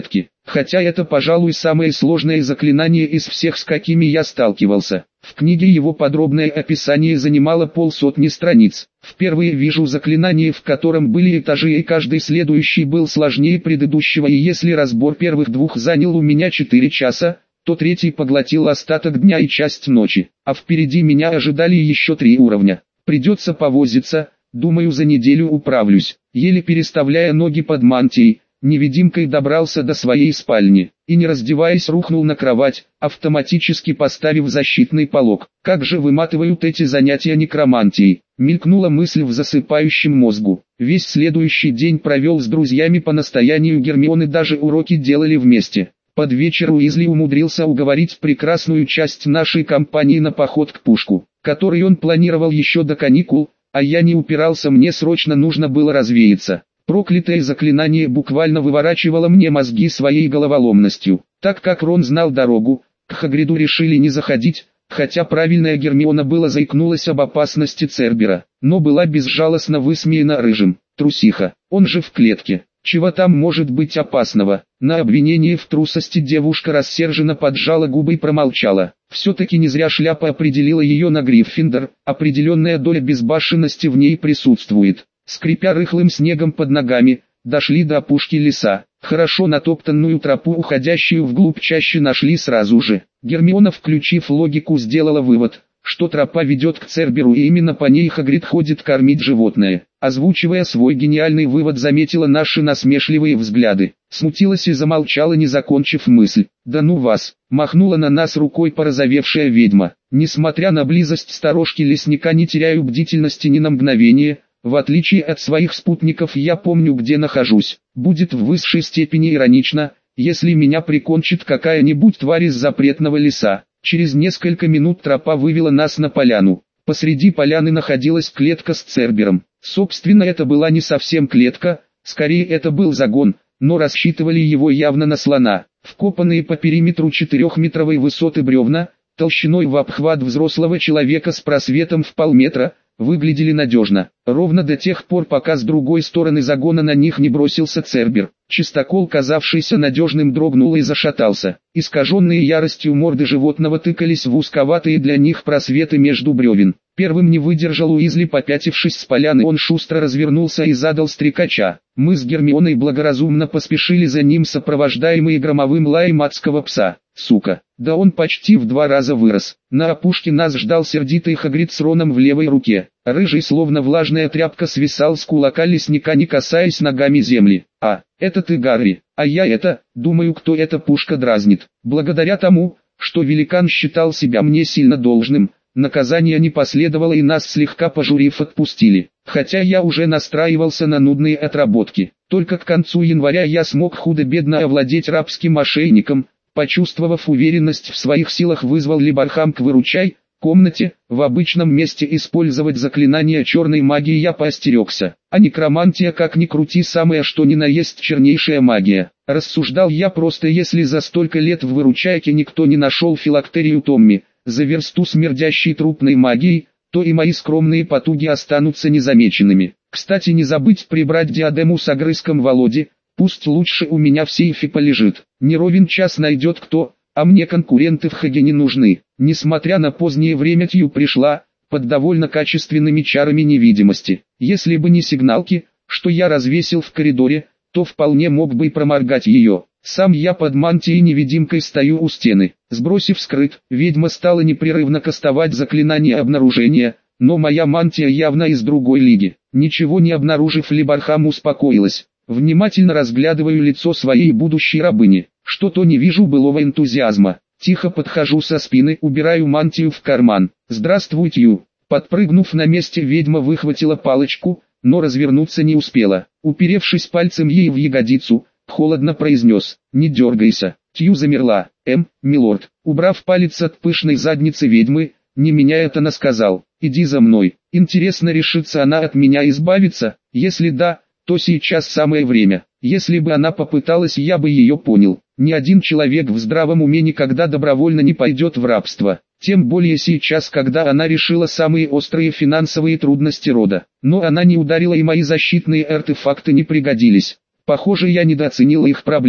Speaker 1: хотя это, пожалуй, самое сложное заклинание из всех, с какими я сталкивался. В книге его подробное описание занимало 50 страниц. Впервые вижу заклинание, в котором были этажи, и каждый следующий был сложнее предыдущего, и если разбор первых двух занял у меня 4 часа, то третий поглотил остаток дня и часть ночи, а впереди меня ожидали еще 3 уровня. Придется повозиться, думаю, за неделю управлюсь. Еле переставляя ноги под мантией, невидимкой добрался до своей спальни, и не раздеваясь рухнул на кровать, автоматически поставив защитный полог. Как же выматывают эти занятия некромантией, мелькнула мысль в засыпающем мозгу. Весь следующий день провел с друзьями по настоянию Гермионы, даже уроки делали вместе. Под вечер Уизли умудрился уговорить прекрасную часть нашей компании на поход к Пушку, который он планировал еще до каникул, а я не упирался, мне срочно нужно было развеяться. Проклятое заклинание буквально выворачивало мне мозги своей головоломностью. Так как Рон знал дорогу, к Хагриду решили не заходить, хотя правильная Гермиона была заикнулась об опасности Цербера, но была безжалостно высмеяна рыжим. Трусиха, он же в клетке. Чего там может быть опасного? На обвинение в трусости девушка рассерженно поджала губы и промолчала. Все-таки не зря шляпа определила ее на Гриффиндор, определенная доля безбашенности в ней присутствует. Скрипя рыхлым снегом под ногами, дошли до опушки леса. Хорошо натоптанную тропу, уходящую вглубь чащи, нашли сразу же. Гермиона, включив логику, сделала вывод, что тропа ведет к Церберу, и именно по ней Хагрид ходит кормить животное. Озвучивая свой гениальный вывод, заметила наши насмешливые взгляды. Смутилась и замолчала, не закончив мысль. «Да ну вас!» — махнула на нас рукой порозовевшая ведьма. Несмотря на близость сторожки лесника, не теряю бдительности ни на мгновение. В отличие от своих спутников, я помню, где нахожусь. Будет в высшей степени иронично, если меня прикончит какая-нибудь тварь из запретного леса. Через несколько минут тропа вывела нас на поляну. Посреди поляны находилась клетка с Цербером. Собственно, это была не совсем клетка, скорее это был загон, но рассчитывали его явно на слона. Вкопанные по периметру 4-метровой высоты бревна, толщиной в обхват взрослого человека с просветом в полметра, выглядели надежно, ровно до тех пор, пока с другой стороны загона на них не бросился Цербер. Чистокол, казавшийся надежным, дрогнул и зашатался. Искаженные яростью морды животного тыкались в узковатые для них просветы между бревен. Первым не выдержал Уизли, попятившись с поляны, он шустро развернулся и задал стрекача. Мы с Гермионой благоразумно поспешили за ним, сопровождаемые громовым лаем адского пса. Сука, да он почти в 2 раза вырос. На опушке нас ждал сердитый Хагрид с Роном в левой руке. Рыжий, словно влажная тряпка, свисал с кулака лесника, не касаясь ногами земли. «А, это ты, Гарри, а я это, думаю, кто эта Пушка дразнит». Благодаря тому, что великан считал себя мне сильно должным, наказание не последовало, и нас, слегка пожурив, отпустили. Хотя я уже настраивался на нудные отработки. Только к концу января я смог худо-бедно овладеть рабским ошейником. Почувствовав уверенность в своих силах, вызвал Либархам к «выручай» комнате. В обычном месте использовать заклинания черной магии я поостерегся. А некромантия, как ни крути, самое что ни на есть чернейшая магия. Рассуждал я просто: если за столько лет в «выручайке» никто не нашел филактерию Томми, за версту смердящей трупной магией, то и мои скромные потуги останутся незамеченными. Кстати, не забыть прибрать диадему с огрызком Володи, пусть лучше у меня в сейфе полежит. Не ровен час найдет кто, а мне конкуренты в Хаге не нужны. Несмотря на позднее время, Тью пришла, под довольно качественными чарами невидимости. Если бы не сигналки, что я развесил в коридоре, то вполне мог бы и проморгать ее. Сам я под мантией невидимкой стою у стены. Сбросив скрыт, ведьма стала непрерывно кастовать заклинание обнаружения, но моя мантия явно из другой лиги. Ничего не обнаружив, Либархам успокоилась. Внимательно разглядываю лицо своей будущей рабыни. Что-то не вижу былого энтузиазма. Тихо подхожу со спины, убираю мантию в карман. «Здравствуй, Тью». Подпрыгнув на месте, ведьма выхватила палочку, но развернуться не успела. Уперевшись пальцем ей в ягодицу, холодно произнес: «Не дергайся». Тью замерла. Милорд». Убрав палец от пышной задницы ведьмы, не меняя тона, сказал: «Иди за мной». Интересно, решится она от меня избавиться? Если да, то сейчас самое время. Если бы она попыталась, я бы ее понял. Ни один человек в здравом уме никогда добровольно не пойдет в рабство. Тем более сейчас, когда она решила самые острые финансовые трудности рода. Но она не ударила, и мои защитные артефакты не пригодились. Похоже, я недооценил их проблемы.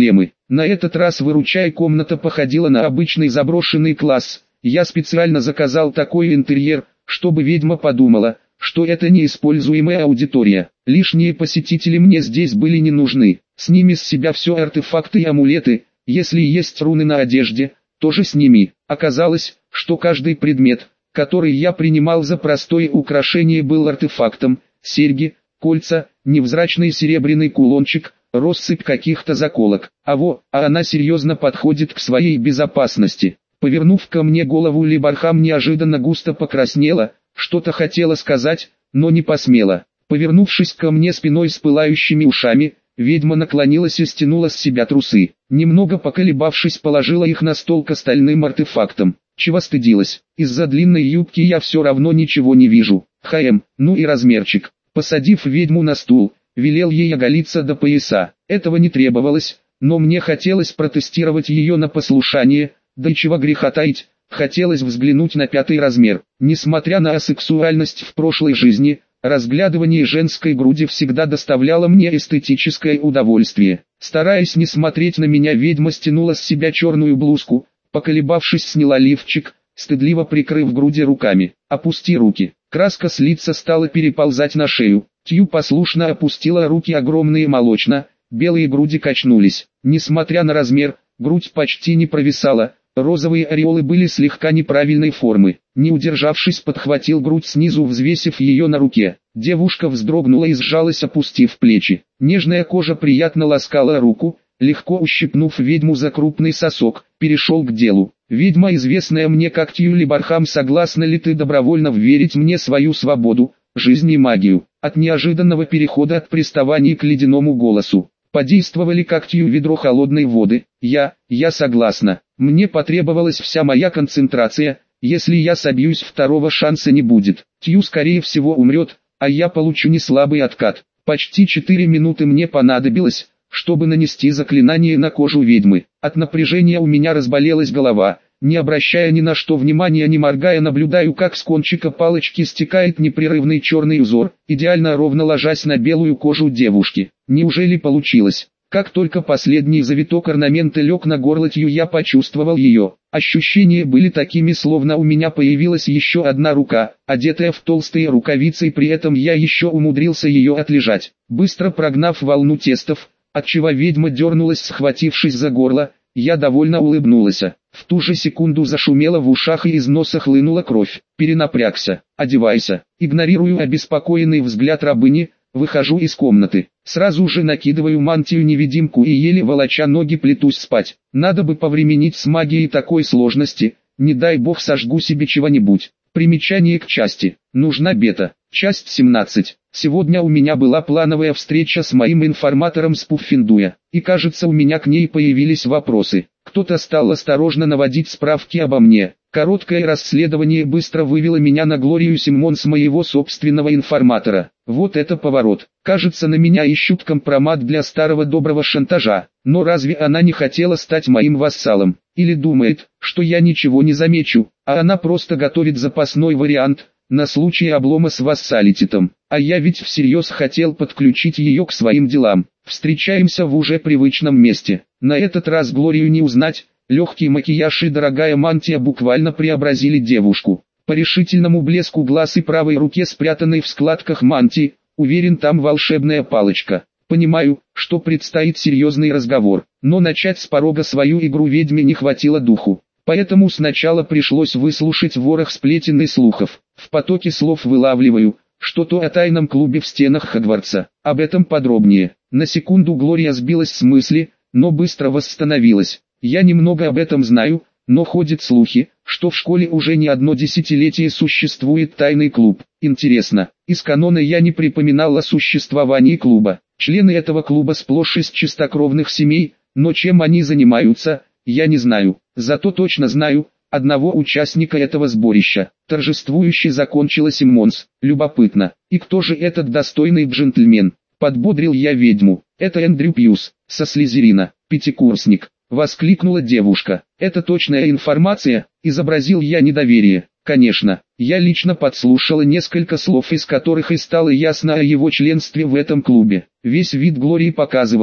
Speaker 1: На этот раз выручай комната походила на обычный заброшенный класс. Я специально заказал такой интерьер, чтобы ведьма подумала, что это неиспользуемая аудитория. Лишние посетители мне здесь были не нужны. Сними с себя все артефакты и амулеты, если есть руны на одежде, тоже сними. Оказалось, что каждый предмет, который я принимал за простое украшение, был артефактом: серьги, кольца, невзрачный серебряный кулончик, россыпь каких-то заколок. А она серьезно подходит к своей безопасности. Повернув ко мне голову, Либархам неожиданно густо покраснела, что-то хотела сказать, но не посмела. Повернувшись ко мне спиной с пылающими ушами, ведьма наклонилась и стянула с себя трусы. Немного поколебавшись, положила их на стол к остальным артефактам. Чего стыдилась? Из-за длинной юбки я все равно ничего не вижу. Ну и размерчик. Посадив ведьму на стул, велел ей оголиться до пояса. Этого не требовалось, но мне хотелось протестировать ее на послушание, да и чего греха таить, хотелось взглянуть на 5 размер. Несмотря на асексуальность в прошлой жизни, разглядывание женской груди всегда доставляло мне эстетическое удовольствие. Стараясь не смотреть на меня, ведьма стянула с себя черную блузку, поколебавшись, сняла лифчик, стыдливо прикрыв груди руками. «Опусти руки». Краска с лица стала переползать на шею. Тью послушно опустила руки, огромные молочно-белые груди качнулись. Несмотря на размер, грудь почти не провисала, розовые ореолы были слегка неправильной формы. Не удержавшись, подхватил грудь снизу, взвесив ее на руке. Девушка вздрогнула и сжалась, опустив плечи. Нежная кожа приятно ласкала руку. Легко ущипнув ведьму за крупный сосок, перешел к делу. «Ведьма, известная мне как Тью Либархам, согласна ли ты добровольно вверить мне свою свободу, жизнь и магию?» От неожиданного перехода от приставаний к ледяному голосу подействовали как Тью ведро холодной воды. Я согласна. Мне потребовалась вся моя концентрация. Если я собьюсь, второго шанса не будет. Тью скорее всего умрет, а я получу неслабый откат. Почти 4 минуты мне понадобилось, чтобы нанести заклинание на кожу ведьмы. От напряжения у меня разболелась голова. Не обращая ни на что внимания, не моргая, наблюдаю, как с кончика палочки стекает непрерывный черный узор, идеально ровно ложась на белую кожу девушки. Неужели получилось? Как только последний завиток орнамента лег на горло Тью, я почувствовал ее. Ощущения были такими, словно у меня появилась еще одна рука, одетая в толстые рукавицы, и при этом я еще умудрился ее отлежать. Быстро прогнав волну тестов, отчего ведьма дернулась, схватившись за горло, я довольно улыбнулась. В ту же секунду зашумело в ушах и из носа хлынула кровь. Перенапрягся. «Одевайся». Игнорирую обеспокоенный взгляд рабыни, выхожу из комнаты. Сразу же накидываю мантию-невидимку и, еле волоча ноги, плетусь спать. Надо бы повременить с магией такой сложности, не дай бог сожгу себе чего-нибудь. Примечание к части. Нужна бета. Часть 17. Сегодня у меня была плановая встреча с моим информатором с Пуффендуя, и кажется, у меня к ней появились вопросы. Кто-то стал осторожно наводить справки обо мне. Короткое расследование быстро вывело меня на Глорию Симмонс, моего собственного информатора. Вот это поворот. Кажется, на меня ищут компромат для старого доброго шантажа. Но разве она не хотела стать моим вассалом? Или думает, что я ничего не замечу, а она просто готовит запасной вариант на случай облома с вассалитетом? А я ведь всерьез хотел подключить ее к своим делам. Встречаемся в уже привычном месте. На этот раз Глорию не узнать. Легкий макияж и дорогая мантия буквально преобразили девушку. По решительному блеску глаз и правой руке, спрятанной в складках мантии, уверен, там волшебная палочка. Понимаю, что предстоит серьезный разговор, но начать с порога свою игру ведьме не хватило духу. Поэтому сначала пришлось выслушать ворох сплетен и слухов. В потоке слов вылавливаю что-то о тайном клубе в стенах Хогвартса. Об этом подробнее. На секунду Глория сбилась с мысли, но быстро восстановилась. Я немного об этом знаю, но ходят слухи, что в школе уже не одно десятилетие существует тайный клуб. Интересно, из канона я не припоминал о существовании клуба. Члены этого клуба сплошь из чистокровных семей, но чем они занимаются, я не знаю. Зато точно знаю одного участника этого сборища. Торжествующе закончила Симмонс. Любопытно, и кто же этот достойный джентльмен? Подбодрил я ведьму. Это Эндрю Пьюс, со Слизерина, пятикурсник. Воскликнула девушка. «Это точная информация?» Изобразил я недоверие. Конечно, я лично подслушала несколько слов, из которых и стало ясно о его членстве в этом клубе. Весь вид Глории показывал,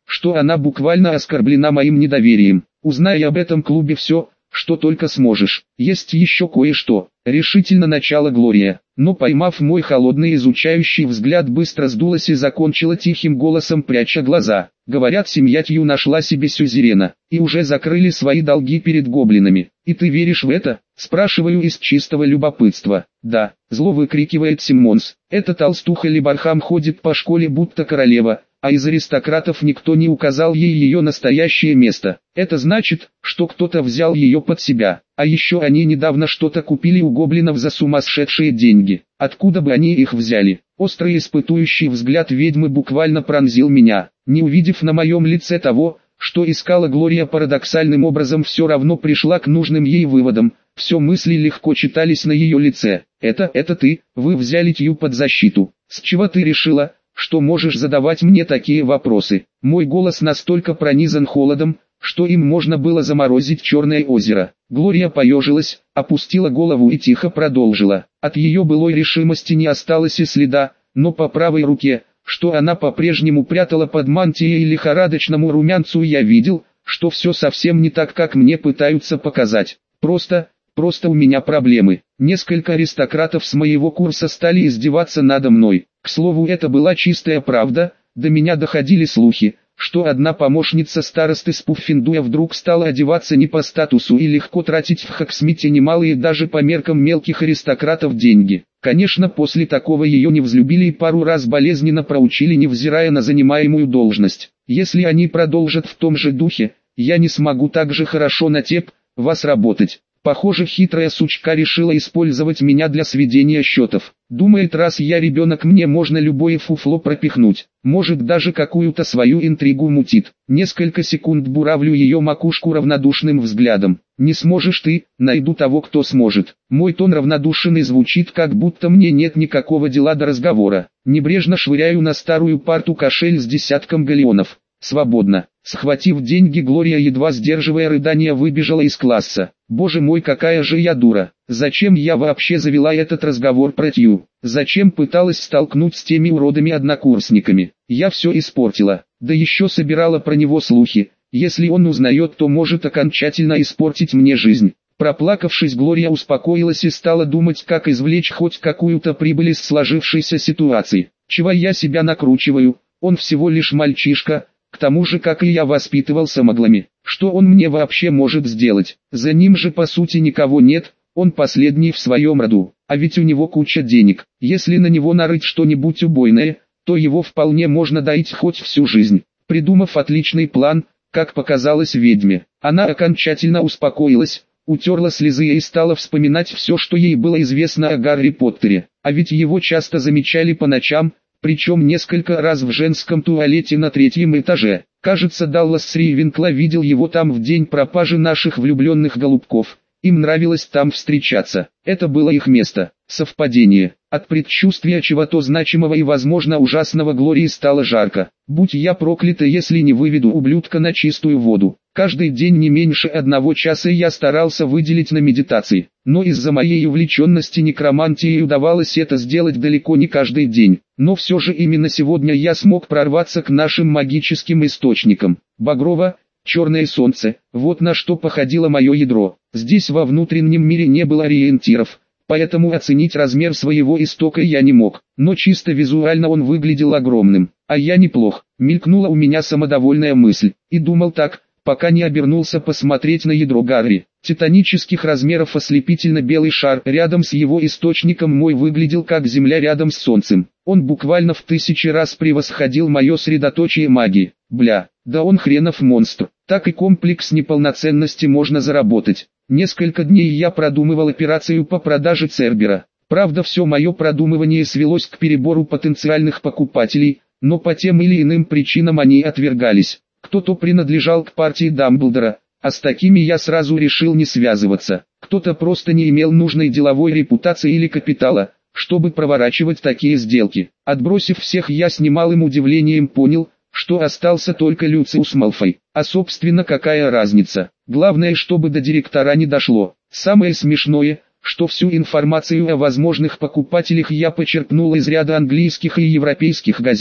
Speaker 1: что она буквально оскорблена моим недоверием. Узнай об этом клубе все, что только сможешь. Есть еще кое-что. Решительно начала Глория, но поймав мой холодный изучающий взгляд, быстро сдулась и закончила тихим голосом, пряча глаза. Говорят, семья Тью нашла себе сюзерена, и уже закрыли свои долги перед гоблинами. И ты веришь в это? Спрашиваю из чистого любопытства. Да, зло выкрикивает Симмонс. Эта толстуха Либархам ходит по школе будто королева, а из аристократов никто не указал ей ее настоящее место. Это значит, что кто-то взял ее под себя. А еще они недавно что-то купили у гоблинов за сумасшедшие деньги. Откуда бы они их взяли? Острый испытующий взгляд ведьмы буквально пронзил меня. Не увидев на моем лице того, что искала Глория, парадоксальным образом все равно пришла к нужным ей выводам. Все мысли легко читались на ее лице. Это ты, вы взяли Тью под защиту. С чего ты решила, что можешь задавать мне такие вопросы? Мой голос настолько пронизан холодом, что им можно было заморозить Черное озеро. Глория поежилась, опустила голову и тихо продолжила. От ее былой решимости не осталось и следа, но по правой руке, что она по-прежнему прятала под мантией лихорадочному румянцу, я видел, что все совсем не так, как мне пытаются показать. Просто у меня проблемы. Несколько аристократов с моего курса стали издеваться надо мной. К слову, это была чистая правда, до меня доходили слухи, что одна помощница старосты Спуффиндуя вдруг стала одеваться не по статусу и легко тратить в Хоксмите немалые даже по меркам мелких аристократов деньги. Конечно, после такого ее не взлюбили и пару раз болезненно проучили, невзирая на занимаемую должность. Если они продолжат в том же духе, я не смогу так же хорошо на вас работать. Похоже, хитрая сучка решила использовать меня для сведения счетов. Думает, раз я ребенок, мне можно любое фуфло пропихнуть. Может, даже какую-то свою интригу мутит. Несколько секунд буравлю ее макушку равнодушным взглядом. Не сможешь ты, найду того, кто сможет. Мой тон равнодушен и звучит, как будто мне нет никакого дела до разговора. Небрежно швыряю на старую парту кошель с десятком галеонов. Свободно. Схватив деньги, Глория, едва сдерживая рыдания, выбежала из класса. Боже мой, какая же я дура. Зачем я вообще завела этот разговор про Тью? Зачем пыталась столкнуть с теми уродами-однокурсниками? Я все испортила. Да еще собирала про него слухи. Если он узнает, то может окончательно испортить мне жизнь. Проплакавшись, Глория успокоилась и стала думать, как извлечь хоть какую-то прибыль из сложившейся ситуации. Чего я себя накручиваю? Он всего лишь мальчишка. К тому же, как и я, воспитывался маглами. Что он мне вообще может сделать? За ним же по сути никого нет, он последний в своем роду. А ведь у него куча денег. Если на него нарыть что-нибудь убойное, то его вполне можно доить хоть всю жизнь. Придумав отличный план, как показалось ведьме, она окончательно успокоилась, утерла слезы и стала вспоминать все, что ей было известно о Гарри Поттере. А ведь его часто замечали по ночам, причем несколько раз в женском туалете на 3-м этаже. Кажется, Даллас Рейвенкла видел его там в день пропажи наших влюбленных голубков. Им нравилось там встречаться. Это было их место. Совпадение. От предчувствия чего-то значимого и, возможно, ужасного, Глории стало жарко. Будь я проклята, если не выведу ублюдка на чистую воду. Каждый день не меньше 1 часа я старался выделить на медитации. Но из-за моей увлеченности некромантией удавалось это сделать далеко не каждый день. Но все же именно сегодня я смог прорваться к нашим магическим источникам. Багрово, черное солнце, вот на что походило мое ядро. Здесь во внутреннем мире не было ориентиров, поэтому оценить размер своего истока я не мог. Но чисто визуально он выглядел огромным. А я неплох. Мелькнула у меня самодовольная мысль. И думал так, пока не обернулся посмотреть на ядро Гарри. Титанических размеров ослепительно белый шар рядом с его источником мой выглядел как Земля рядом с Солнцем. Он буквально в 1000 раз превосходил мое средоточие магии. Бля, да он хренов монстр. Так и комплекс неполноценности можно заработать. Несколько дней я продумывал операцию по продаже Цербера. Правда, все мое продумывание свелось к перебору потенциальных покупателей, но по тем или иным причинам они отвергались. Кто-то принадлежал к партии Дамблдора, а с такими я сразу решил не связываться. Кто-то просто не имел нужной деловой репутации или капитала, чтобы проворачивать такие сделки. Отбросив всех, я с немалым удивлением понял, что остался только Люциус Малфой. А собственно, какая разница? Главное, чтобы до директора не дошло. Самое смешное, что всю информацию о возможных покупателях я почерпнул из ряда английских и европейских газет,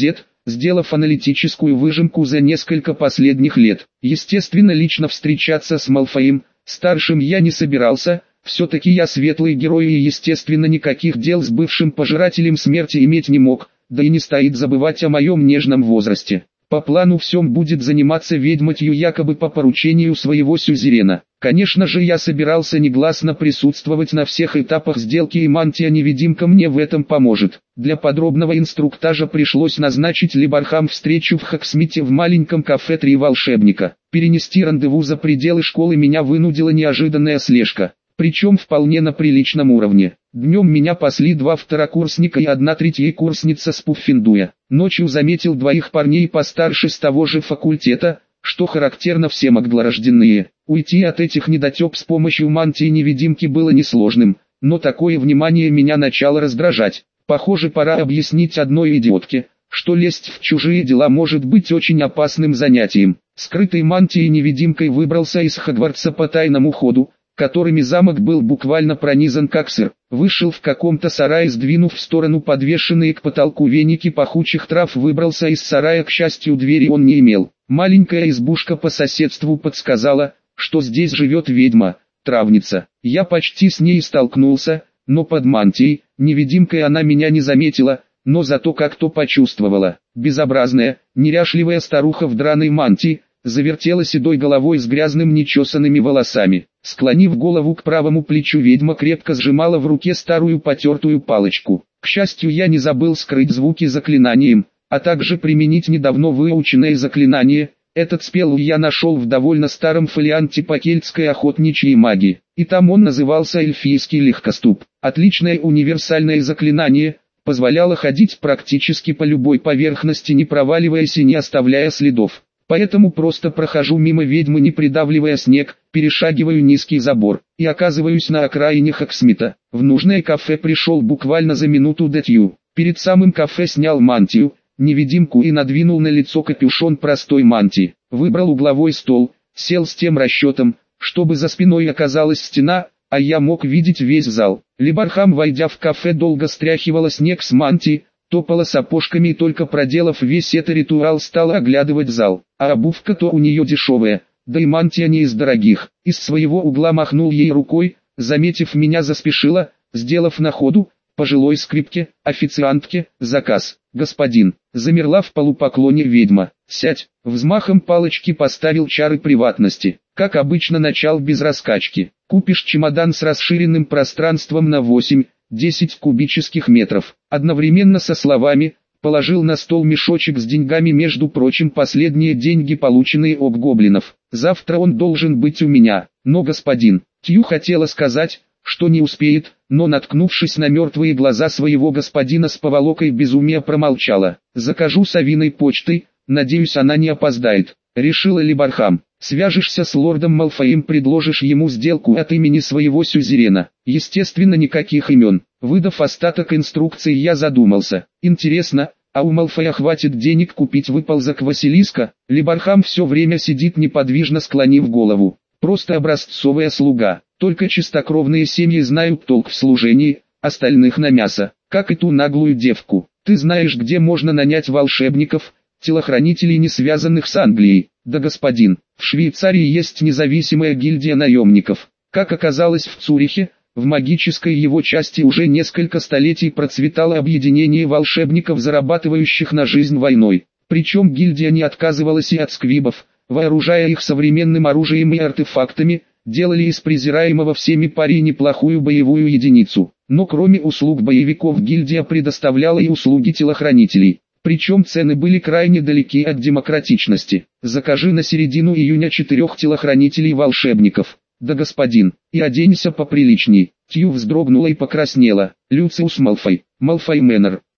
Speaker 1: сделав аналитическую выжимку за несколько последних лет. Естественно, лично встречаться с Малфоем, старшим, я не собирался, все-таки я светлый герой и естественно никаких дел с бывшим пожирателем смерти иметь не мог, да и не стоит забывать о моем нежном возрасте. По плану всем будет заниматься ведьматью якобы по поручению своего сюзерена. Конечно же, я собирался негласно присутствовать на всех этапах сделки, и мантия-невидимка мне в этом поможет. Для подробного инструктажа пришлось назначить Либархам встречу в Хоксмите в маленьком кафе «Три волшебника». Перенести рандеву за пределы школы меня вынудила неожиданная слежка, причем вполне на приличном уровне. Днем меня пасли 2 второкурсника и 1 третьекурсница с Пуффендуя. Ночью заметил 2 парней постарше с того же факультета, что характерно все маглорожденные. Уйти от этих недотеп с помощью мантии-невидимки было несложным, но такое внимание меня начало раздражать. Похоже, пора объяснить одной идиотке, что лезть в чужие дела может быть очень опасным занятием. Скрытой мантией-невидимкой выбрался из Хогвартса по тайному ходу, которыми замок был буквально пронизан как сыр. Вышел в каком-то сарае, сдвинув в сторону подвешенные к потолку веники пахучих трав, выбрался из сарая, к счастью, двери он не имел. Маленькая избушка по соседству подсказала, что здесь живет ведьма, травница. Я почти с ней столкнулся, но под мантией, невидимкой она меня не заметила, но зато как-то почувствовала. Безобразная, неряшливая старуха в драной мантии, завертела седой головой с грязным нечесанными волосами. Склонив голову к правому плечу, ведьма крепко сжимала в руке старую потертую палочку. К счастью, я не забыл скрыть звуки заклинанием, а также применить недавно выученное заклинание. Этот спел я нашел в довольно старом фолианте по кельтской охотничьей магии, и там он назывался эльфийский легкоступ. Отличное универсальное заклинание, позволяло ходить практически по любой поверхности, не проваливаясь и не оставляя следов. Поэтому просто прохожу мимо ведьмы, не придавливая снег, перешагиваю низкий забор, и оказываюсь на окраине Хоксмита. В нужное кафе пришел буквально за минуту до Тью. Перед самым кафе снял мантию, невидимку и надвинул на лицо капюшон простой мантии. Выбрал угловой стол, сел с тем расчетом, чтобы за спиной оказалась стена, а я мог видеть весь зал. Либархам, войдя в кафе, долго стряхивала снег с мантии, топала сапожками и только проделав весь этот ритуал, стала оглядывать зал. А обувка-то у нее дешевая, да и мантия не из дорогих. Из своего угла махнул ей рукой, заметив меня, заспешила, сделав на ходу, пожилой скрипке, официантке, заказ. «Господин», замерла в полупоклоне ведьма. «Сядь». Взмахом палочки поставил чары приватности. Как обычно, начал без раскачки. «Купишь чемодан с расширенным пространством на 8-10 кубических метров». Одновременно со словами положил на стол мешочек с деньгами, между прочим, последние деньги, полученные от гоблинов. «Завтра он должен быть у меня». «Но, господин», Тью хотела сказать, что не успеет, но, наткнувшись на мертвые глаза своего господина, с поволокой безумия промолчала. «Закажу совиной почтой, надеюсь, она не опоздает», — решила Либархам. «Свяжешься с лордом Малфоем, предложишь ему сделку от имени своего сюзерена». Естественно, никаких имен. Выдав остаток инструкций, я задумался. Интересно, а у Малфоя хватит денег купить выползок Василиска? Либархам все время сидит неподвижно, склонив голову. Просто образцовая слуга. Только чистокровные семьи знают толк в служении, остальных на мясо, как и ту наглую девку. «Ты знаешь, где можно нанять волшебников, телохранителей, не связанных с Англией?» «Да, господин, в Швейцарии есть независимая гильдия наемников». Как оказалось, в Цюрихе, в магической его части, уже несколько столетий процветало объединение волшебников, зарабатывающих на жизнь войной. Причем гильдия не отказывалась и от сквибов, вооружая их современным оружием и артефактами, делали из презираемого всеми пари неплохую боевую единицу. Но кроме услуг боевиков, гильдия предоставляла и услуги телохранителей. Причем цены были крайне далеки от демократичности. «Закажи на середину июня 4 телохранителей-волшебников». «Да, господин, и оденься поприличней». Тью вздрогнула и покраснела. «Люциус Малфой, Малфой Мэннер».